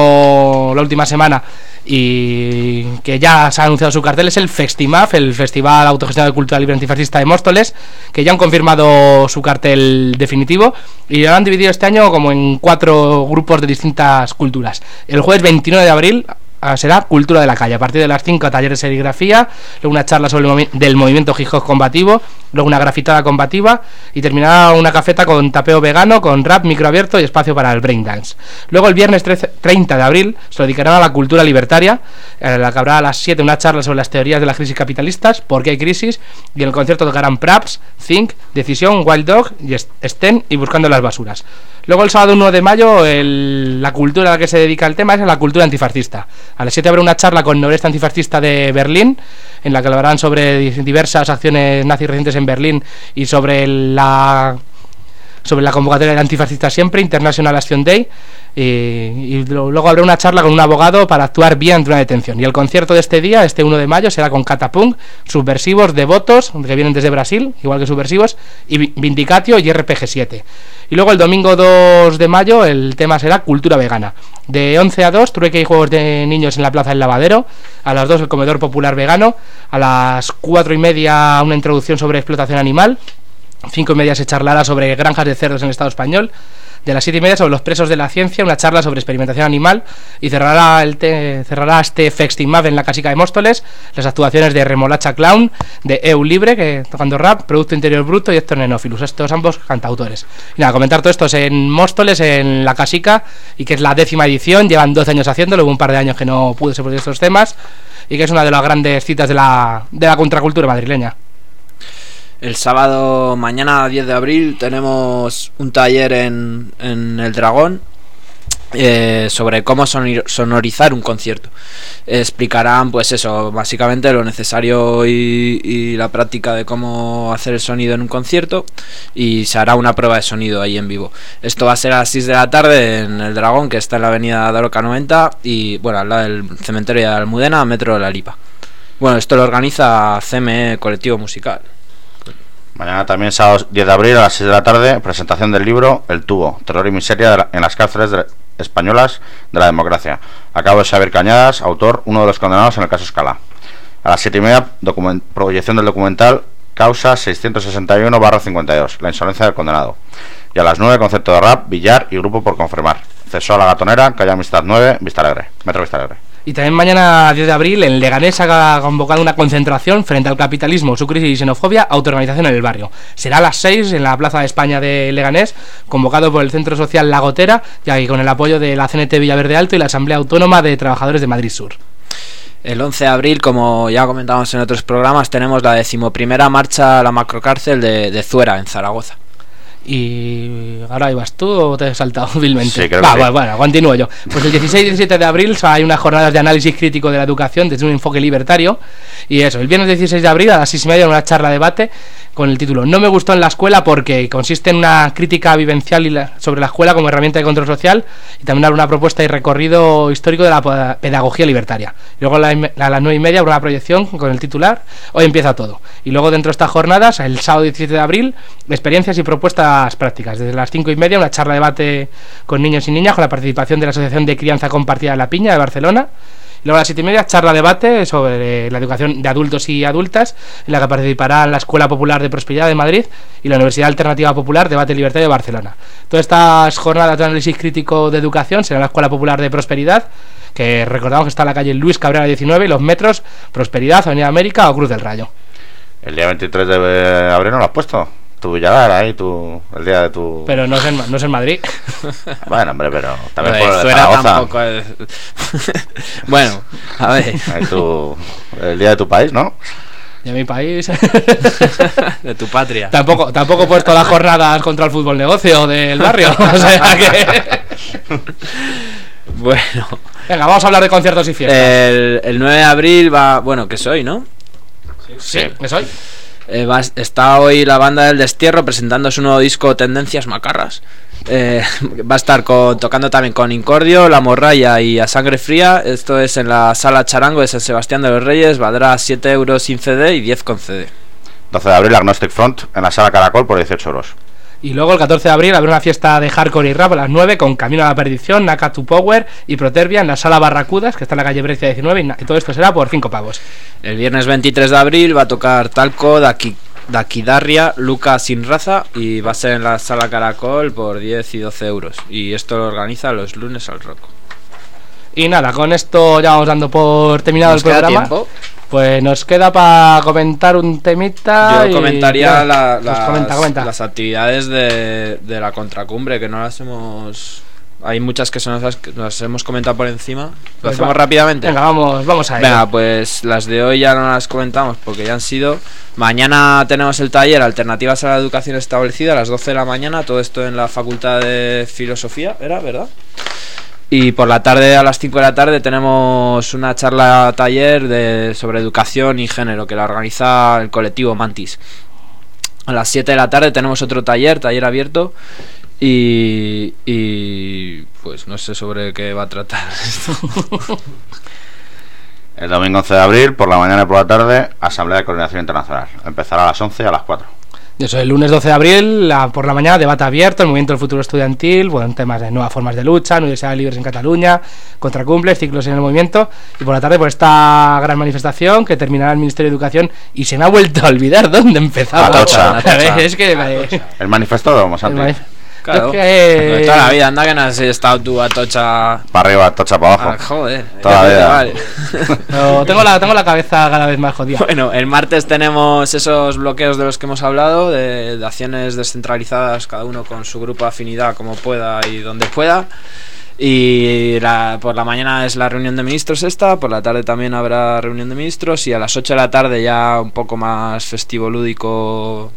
última semana y que ya se ha anunciado su cartel es el Festimaf, el Festival Autogestionado de Cultura Libre Antifascista de Móstoles, que ya han confirmado su cartel definitivo y lo han dividido este año como en 4 grupos de distintas culturas. El jueves 29 de abril será Cultura de la Calle. A partir de las 5, talleres de serigrafía, luego una charla sobre del movimiento hip hop combativo, luego una grafitada combativa y terminará una cafeta con tapeo vegano, con rap microabierto y espacio para el breakdance. Luego el viernes 30 de abril se lo dedicarán a la cultura libertaria, en la que habrá a las 7 una charla sobre las teorías de las crisis capitalistas, por qué hay crisis, y en el concierto tocarán Praps, Think, Decisión, Wild Dog, y Sten y Buscando las Basuras. Luego el sábado 1 de mayo la cultura a la que se dedica el tema es la cultura antifascista. A las 7 habrá una charla con Noreste Antifascista de Berlín, en la que hablarán sobre diversas acciones nazis recientes en Berlín y sobre la convocatoria de Antifascista Siempre, International Action Day, y luego habrá una charla con un abogado para actuar bien ante una detención. Y el concierto de este día, este 1 de mayo, será con Catapunk, Subversivos, Devotos, que vienen desde Brasil, igual que Subversivos, y Vindicatio y RPG7. Y luego el domingo 2 de mayo el tema será cultura vegana. De 11 a 2, trueque y juegos de niños en la Plaza del Lavadero. A las 2 el comedor popular vegano. A las 4:30 una introducción sobre explotación animal. 5:30 se charlará sobre granjas de cerdos en el Estado español. De las 7:30 sobre los presos de la ciencia, una charla sobre experimentación animal. Y cerrará este Festimab en la Casica de Móstoles las actuaciones de Remolacha Clown, de EU Libre, que tocando rap, Producto Interior Bruto, y Héctor Nenófilus, estos ambos cantautores. Y nada, comentar todo esto es en Móstoles, en la Casica, y que es la 10ª edición, llevan 12 años haciéndolo, hubo un par de años que no pude ser por estos temas, y que es una de las grandes citas de la contracultura madrileña. El sábado mañana 10 de abril tenemos un taller en El Dragón sobre cómo sonorizar un concierto. Explicarán pues eso, básicamente lo necesario y la práctica de cómo hacer el sonido en un concierto, y se hará una prueba de sonido ahí en vivo. Esto va a ser a las 6 de la tarde en El Dragón, que está en la avenida Daroca 90 y bueno, al lado del cementerio de Almudena, metro de La Lipa. Bueno, esto lo organiza CME Colectivo Musical. Mañana también, sábado 10 de abril a las 6 de la tarde, presentación del libro El Tubo, Terror y Miseria en las cárceles españolas de la democracia, a cargo de Xavier Cañadas, autor, uno de los condenados en el caso Escala. A las 7:30, proyección del documental Causa 661/52, la insolencia del condenado. Y a las 9, concepto de rap, billar y grupo por confirmar. Cesó a la Gatonera, calle Amistad 9, Vista Alegre, Metro Vista Alegre. Y también mañana 10 de abril en Leganés ha convocado una concentración frente al capitalismo, su crisis y xenofobia, autoorganización en el barrio. Será a las 6 en la Plaza de España de Leganés, convocado por el Centro Social La Gotera y con el apoyo de la CNT Villaverde Alto y la Asamblea Autónoma de Trabajadores de Madrid Sur. El 11 de abril, como ya comentamos en otros programas, tenemos la 11ª marcha a la macrocárcel de Zuera, en Zaragoza. Y ahora ibas tú o te he saltado vilmente. Sí, creo que sí. Bueno, continúo yo. Pues el 16 y 17 de abril hay unas jornadas de análisis crítico de la educación desde un enfoque libertario. Y eso, el viernes 16 de abril a las 6:30 una charla debate con el título No me gustó en la escuela, porque consiste en una crítica vivencial sobre la escuela como herramienta de control social, y también habrá una propuesta y recorrido histórico de la pedagogía libertaria. Y luego a las 9:30 habrá una proyección con el titular Hoy empieza todo. Y luego dentro de estas jornadas, el sábado 17 de abril, experiencias y propuestas prácticas. Desde las 5:30 una charla debate con niños y niñas con la participación de la Asociación de Crianza Compartida de La Piña de Barcelona. Y luego a las 7:30 charla debate sobre la educación de adultos y adultas, en la que participará la Escuela Popular de Prosperidad de Madrid y la Universidad Alternativa Popular Debate Libertario de Barcelona. Todas estas jornadas de análisis crítico de educación será la Escuela Popular de Prosperidad, que recordamos que está en la calle Luis Cabrera 19 y los metros Prosperidad, Avenida América o Cruz del Rayo. El día 23 de abril no lo has puesto. Tu Villadar ahí, el día de tu... Pero no es en Madrid. Bueno, hombre, pero también por de Zaragoza. Tampoco es... Bueno, a ver. El día de tu país, ¿no? De mi país. De tu patria. Tampoco he puesto las jornadas contra el fútbol negocio del barrio. O sea que... Bueno. Venga, vamos a hablar de conciertos y fiestas. El 9 de abril va... Bueno, que soy, ¿no? Sí, ¿qué soy? Está hoy la banda del Destierro presentando su nuevo disco Tendencias Macarras. Va a estar tocando también con Incordio, La Morralla y A Sangre Fría. Esto es en la Sala Charango de San Sebastián de los Reyes. Valdrá 7 euros sin CD y 10 con CD. 12 de abril Agnostic Front en la Sala Caracol por 18 euros. Y luego el 14 de abril habrá una fiesta de hardcore y rap a las 9 con Camino a la Perdición, Naka to Power y Protervia en la Sala Barracudas, que está en la calle Brescia 19, y todo esto será por 5 pavos. El viernes 23 de abril va a tocar Talco, Daquidarria, Luca Sin Raza, y va a ser en la Sala Caracol por 10 y 12 euros. Y esto lo organiza los lunes al rock. Y nada, con esto ya vamos dando por terminado el programa. ¿Tiempo? Pues nos queda para comentar un temita. Yo comentaría comenta. las actividades de la contracumbre, que no las hemos... Hay muchas que nos hemos comentado por encima. ¿Lo hacemos rápidamente? Venga, vamos a ello. Venga, pues las de hoy ya no las comentamos porque ya han sido. Mañana tenemos el taller Alternativas a la Educación Establecida a las 12 de la mañana. Todo esto en la Facultad de Filosofía, ¿era verdad? Y por la tarde, a las 5 de la tarde, tenemos una charla taller sobre educación y género que la organiza el colectivo Mantis. A las 7 de la tarde tenemos otro taller abierto. Y pues no sé sobre qué va a tratar esto. El domingo 11 de abril, por la mañana y por la tarde, Asamblea de Coordinación Internacional. Empezará a las 11 y a las 4. Eso, el lunes 12 de abril, por la mañana, debate abierto, el movimiento del futuro estudiantil, bueno, temas de nuevas formas de lucha, universidades libres en Cataluña, contracumbres, ciclos en el movimiento, y por la tarde por esta gran manifestación que terminará el Ministerio de Educación, y se me ha vuelto a olvidar dónde empezaba. Atocha. Es que El manifesto de Homo Santi. Claro, es que... toda la vida, anda que no has estado tú a Atocha. Para arriba, Atocha para abajo. Joder, toda la vida. Vale. No, tengo la cabeza cada vez más jodida. Bueno, el martes tenemos esos bloqueos de los que hemos hablado, de acciones descentralizadas, cada uno con su grupo de afinidad, como pueda y donde pueda. Y por la mañana es la reunión de ministros esta, por la tarde también habrá reunión de ministros, y a las 8 de la tarde ya un poco más festivo lúdico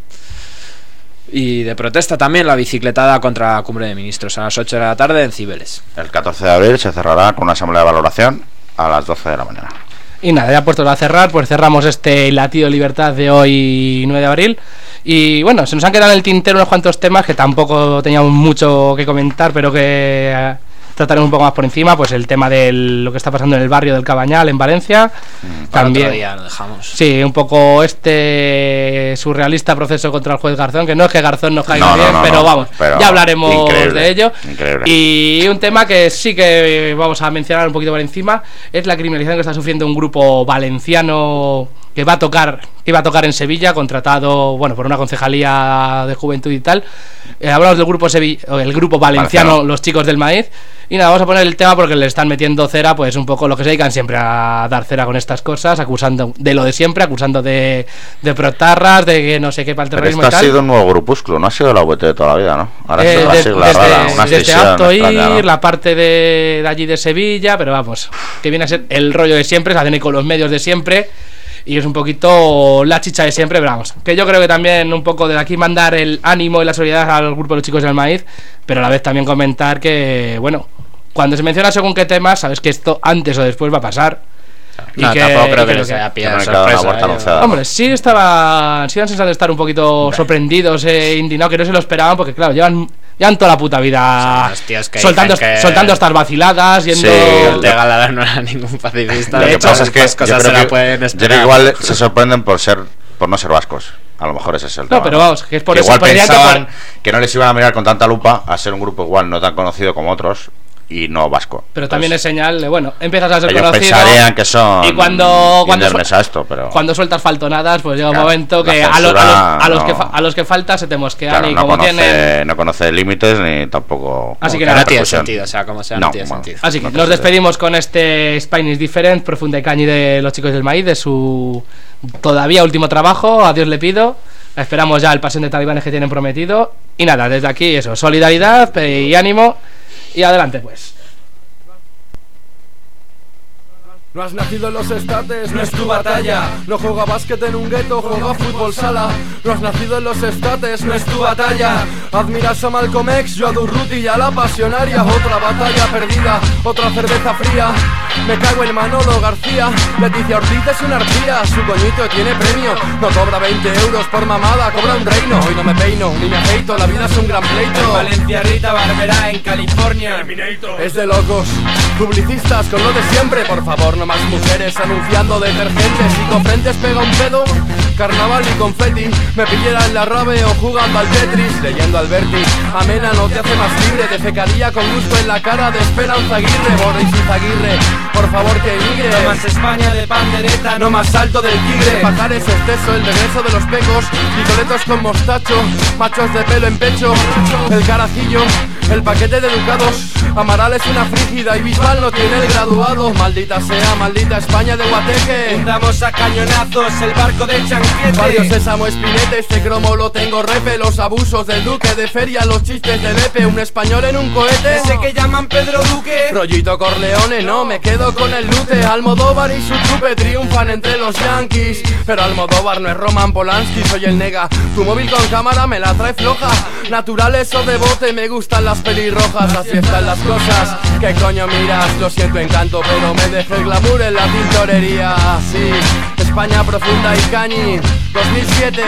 y de protesta también, la bicicletada contra la cumbre de ministros a las 8 de la tarde en Cibeles. El 14 de abril se cerrará con una asamblea de valoración a las 12 de la mañana. Y nada, ya puestos a cerrar, pues cerramos este latido de libertad de hoy, 9 de abril. Y bueno, se nos han quedado en el tintero unos cuantos temas que tampoco teníamos mucho que comentar, pero que trataremos un poco más por encima. Pues el tema de lo que está pasando en el barrio del Cabañal, en Valencia. También otro día lo dejamos. Sí, un poco surrealista proceso contra el juez Garzón, que no es que Garzón nos caiga bien, pero vamos, ya hablaremos de ello. Increíble. Y un tema que sí que vamos a mencionar un poquito por encima es la criminalización que está sufriendo un grupo valenciano que iba a tocar en Sevilla, contratado por una concejalía de juventud y tal. Hablamos del grupo valenciano Los Chicos del Maíz. Y nada, vamos a poner el tema porque le están metiendo cera, pues un poco lo que se dedican siempre a dar cera con estas cosas, acusando de lo de siempre, acusando de protarras, de que no sé qué para el terrorismo. Pero esto ha sido un nuevo grupúsculo, no ha sido la VT de toda la vida, ¿no? Ahora es una sigla rara, una desde Aptoir, la parte de allí de Sevilla, pero vamos, que viene a ser el rollo de siempre, se hacen con los medios de siempre. Y es un poquito la chicha de siempre, pero vamos, que yo creo que también un poco de aquí mandar el ánimo y la solidaridad al grupo de Los Chicos del Maíz, pero a la vez también comentar que, cuando se menciona según qué temas, sabes que esto antes o después va a pasar. No, tampoco creo que les haya pillado sorpresa. Hombre, sí dan sensación de estar un poquito sorprendidos e indignados, que no se lo esperaban, porque claro, llevan toda la puta vida soltando estas vaciladas, yendo... Sí, Ortega Ladar no era ningún pacifista. Lo que pasa es que cosas se la pueden esperar. Yo creo que igual se sorprenden por no ser vascos. A lo mejor ese es el tema. No, pero vamos, que es por que eso. Igual pensaban que no les iban a mirar con tanta lupa a ser un grupo igual no tan conocido como otros y no vasco. Pero también es señal de, empiezas a ser ellos conocido. Pensarían que son y cuando sueltas faltonadas, pues llega un momento que a los que falta se te mosquean, y como no conoce límites ni tampoco. Así que no tiene sentido, como sea, no tiene sentido. Así que nos despedimos con este Spain is Different, Profunda y Cañi de Los Chicos del Maíz, de su todavía último trabajo. A Dios le pido. Esperamos ya el pasión de talibanes que tienen prometido. Y nada, desde aquí eso, solidaridad y ánimo. Y adelante pues. No has nacido en los estates, no es tu batalla. No juega básquet en un gueto, juega fútbol sala. No has nacido en los estates, no es tu batalla. Admiras a Malcolm X, yo a Durruti y a la pasionaria. Otra batalla perdida, otra cerveza fría. Me cago en Manolo García. Leticia Ortiz es una arpía, su coñito tiene premio. No cobra 20 euros por mamada, cobra un reino. Hoy no me peino, ni me afeito, la vida es un gran pleito. En Valencia Rita Barberá, en California es de locos, publicistas con lo de siempre. Por favor, no más mujeres anunciando detergentes. Y con frentes pega un pedo, carnaval y confeti. Me pillera en la rave o jugando al Tetris, leyendo Alberti. Amena no te hace más libre, te fecaría con gusto en la cara de Esperanza Aguirre. Boris Izaguirre, por favor que emigre. No más España de pandereta, no más salto del tigre. Pajares exceso, el regreso de los pecos. Picoletos con mostacho, machos de pelo en pecho. El carajillo, el paquete de educados. Amaral es una frígida y Bisbal no tiene el graduado. Maldita sea, maldita España de Guateque. Juntamos a cañonazos el barco de Chanquete. Barrio Sésamo Espinete, este cromo lo tengo repe. Los abusos del duque de feria, los chistes de Lepe. Un español en un cohete, ese que llaman Pedro Duque. Rollito Corleone, no, me quedo con el lute. Almodóvar y su trupe triunfan entre los yankees. Pero Almodóvar no es Roman Polanski, soy el nega. Tu móvil con cámara me la trae floja. Naturales o de bote, me gustan las pelirrojas. Así están las cosas, ¿qué coño miras? Lo siento encanto, pero me dejé el glamour en la tintorería. Sí, España profunda y cañi, 2007.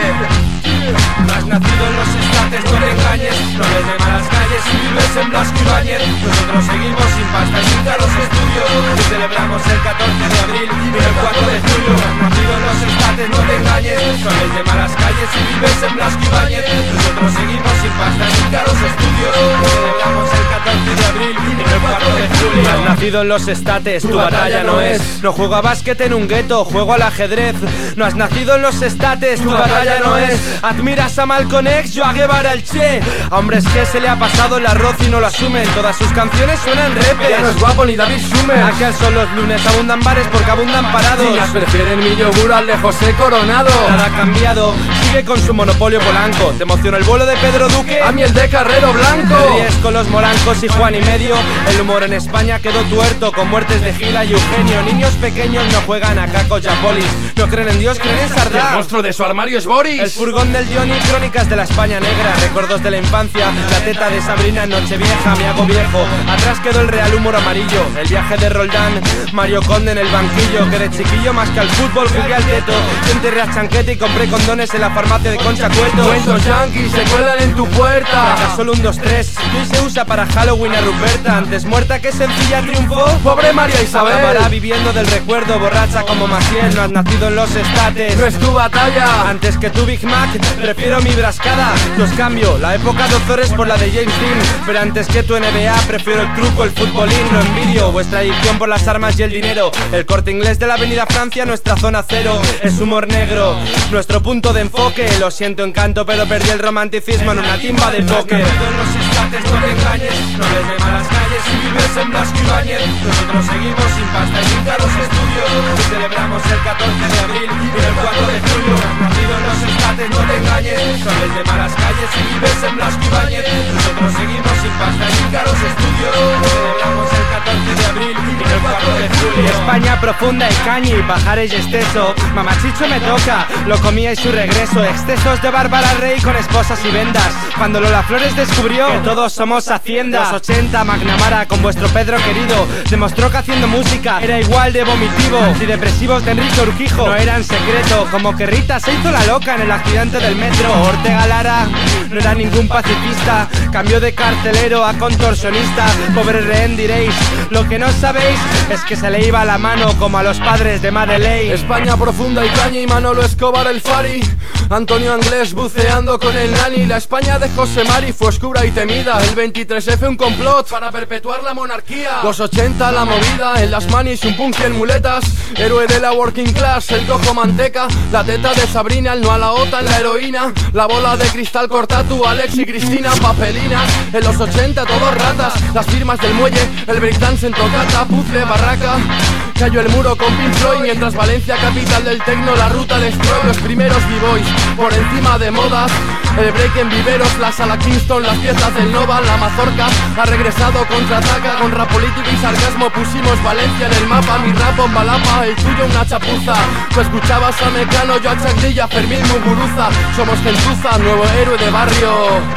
No has nacido en los estates, no te engañes. No ves de malas calles y vives en Blasco Ibáñez. Nosotros seguimos sin pasta y sin caros estudios. Y celebramos el 14 de abril y el 4 de julio. No has nacido en los estates, no te engañes. No ves de malas calles y vives en Blasco Ibáñez. Nosotros seguimos sin pasta y sin caros estudios. Y celebramos el 14 de abril y el 4 de julio. No has nacido en los estates, tu batalla no es. No juego a básquet en un gueto, juego al ajedrez. No has nacido en los estates, tu batalla no es. Admiras a Malcolm X, yo a Guevara el Che. A hombres que se le ha pasado el arroz y no lo asumen. Todas sus canciones suenan repes. Ya no es guapo ni David Summers. Aquel son los lunes, abundan bares porque abundan parados. Niñas prefieren mi yogur al de José Coronado. Nada ha cambiado, sigue con su monopolio Polanco. ¿Te emociona el vuelo de Pedro Duque? A mí el de Carrero Blanco. Te ríes con los morancos y Juan y medio. El humor en España quedó tuerto con muertes de Gila y Eugenio. Niños pequeños no juegan a cacos y a polis. No creen en Dios, creen en Sardá. El monstruo de su armario es Boris. El furgón del Johnny, crónicas de la España negra. Recuerdos de la infancia, la teta de Sabrina en Nochevieja. Me hago viejo, atrás quedó el real humor amarillo. El viaje de Roldán, Mario Conde en el banquillo. Que de chiquillo más que al fútbol jugué al teto. Yo enterré a Chanquete y compré condones en la farmacia de Concha Cueto. Cuentos yankees se cuelan en tu puerta. Acá solo un 2, 3. Y se usa para Halloween a Ruperta. Antes muerta que sencilla triunfó. Pobre María Isabel. Acabará viviendo del recuerdo, borracha como Maciel. No has nacido en los estates, no es tu batalla. Antes que tu Big Mac, prefiero mi brascada. Los cambio, la época de Ozores por la de James Dean. Pero antes que tu NBA, prefiero el truco, el futbolín. No envidio vuestra adicción por las armas y el dinero. El Corte Inglés de la avenida Francia, nuestra zona cero. Es humor negro, nuestro punto de enfoque. Lo siento encanto, pero perdí el romanticismo en una timba de póker. En los estates no te engañes, no ves de malas calles y vives en Blasco Ibáñez. Nosotros seguimos sin pasta y sin caros estudios. Y celebramos el 14 de abril y el 4 de julio. Nacido en los estates, no te engañes. No ves de malas calles y vives en Blasco Ibáñez. Nosotros seguimos sin pasta y sin caros estudios. Y celebramos el 14 de abril y el 4 de julio. España profunda y cañi, Pajares y exceso. Mamachicho me toca, lo comía y su regreso. Excesos de Bárbara Rey con esposas y vendas. Cuando Lola Flores descubrió que todos somos Hacienda. Los 80, McNamara con vuestro Pedro querido demostró que haciendo música era igual de vomitivo. Antidepresivos de Enrique Urquijo no eran secreto. Como que Rita se hizo la loca en el accidente del metro. Ortega Lara no era ningún pacifista. Cambió de carcelero a contorsionista. Pobre rehén diréis, lo que no sabéis es que se le iba la mano como a los padres de Madeleine. España profunda y caña y Manolo Escobar el Fari. Antonio Anglés buceando con el Nani. La España de José Mari fue oscura y temida. El 23F un complot para perpetuar la monarquía. Los 80 la movida, en las manis un punk y en muletas. Héroe de la working class, el cojo manteca. La teta de Sabrina, el no a la OTAN, la heroína. La bola de cristal Cortatu, Alex y Cristina, papelina. En los 80 todos ratas, las firmas del muelle. El breakdance en tocata, puzzle, barraca. Cayó el muro con Pink Floyd, mientras Valencia, capital del tecno, la ruta destroy. Los primeros b-boys por encima de modas. El break en viveros, la sala Kingston, las piezas del Nova, la mazorca. Ha regresado, contraataca, con rap político y sarcasmo. Pusimos Valencia en el mapa, mi rap en Balapa, el tuyo una chapuza. Tú escuchabas a Mecano, yo a Chacdilla, Fermín Muguruza. Somos gentuza, nuevo héroe de barrio.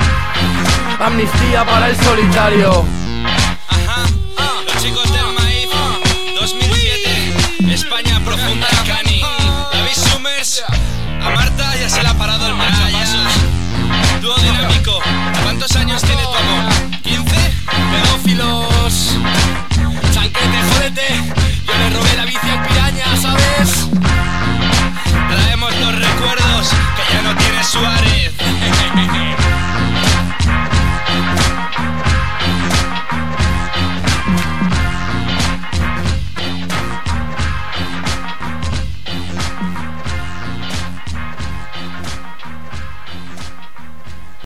Amnistía para el solitario. Los chicos del maíz, 2007, España profunda y Cani. David Summers, a Marta ya se la ha parado.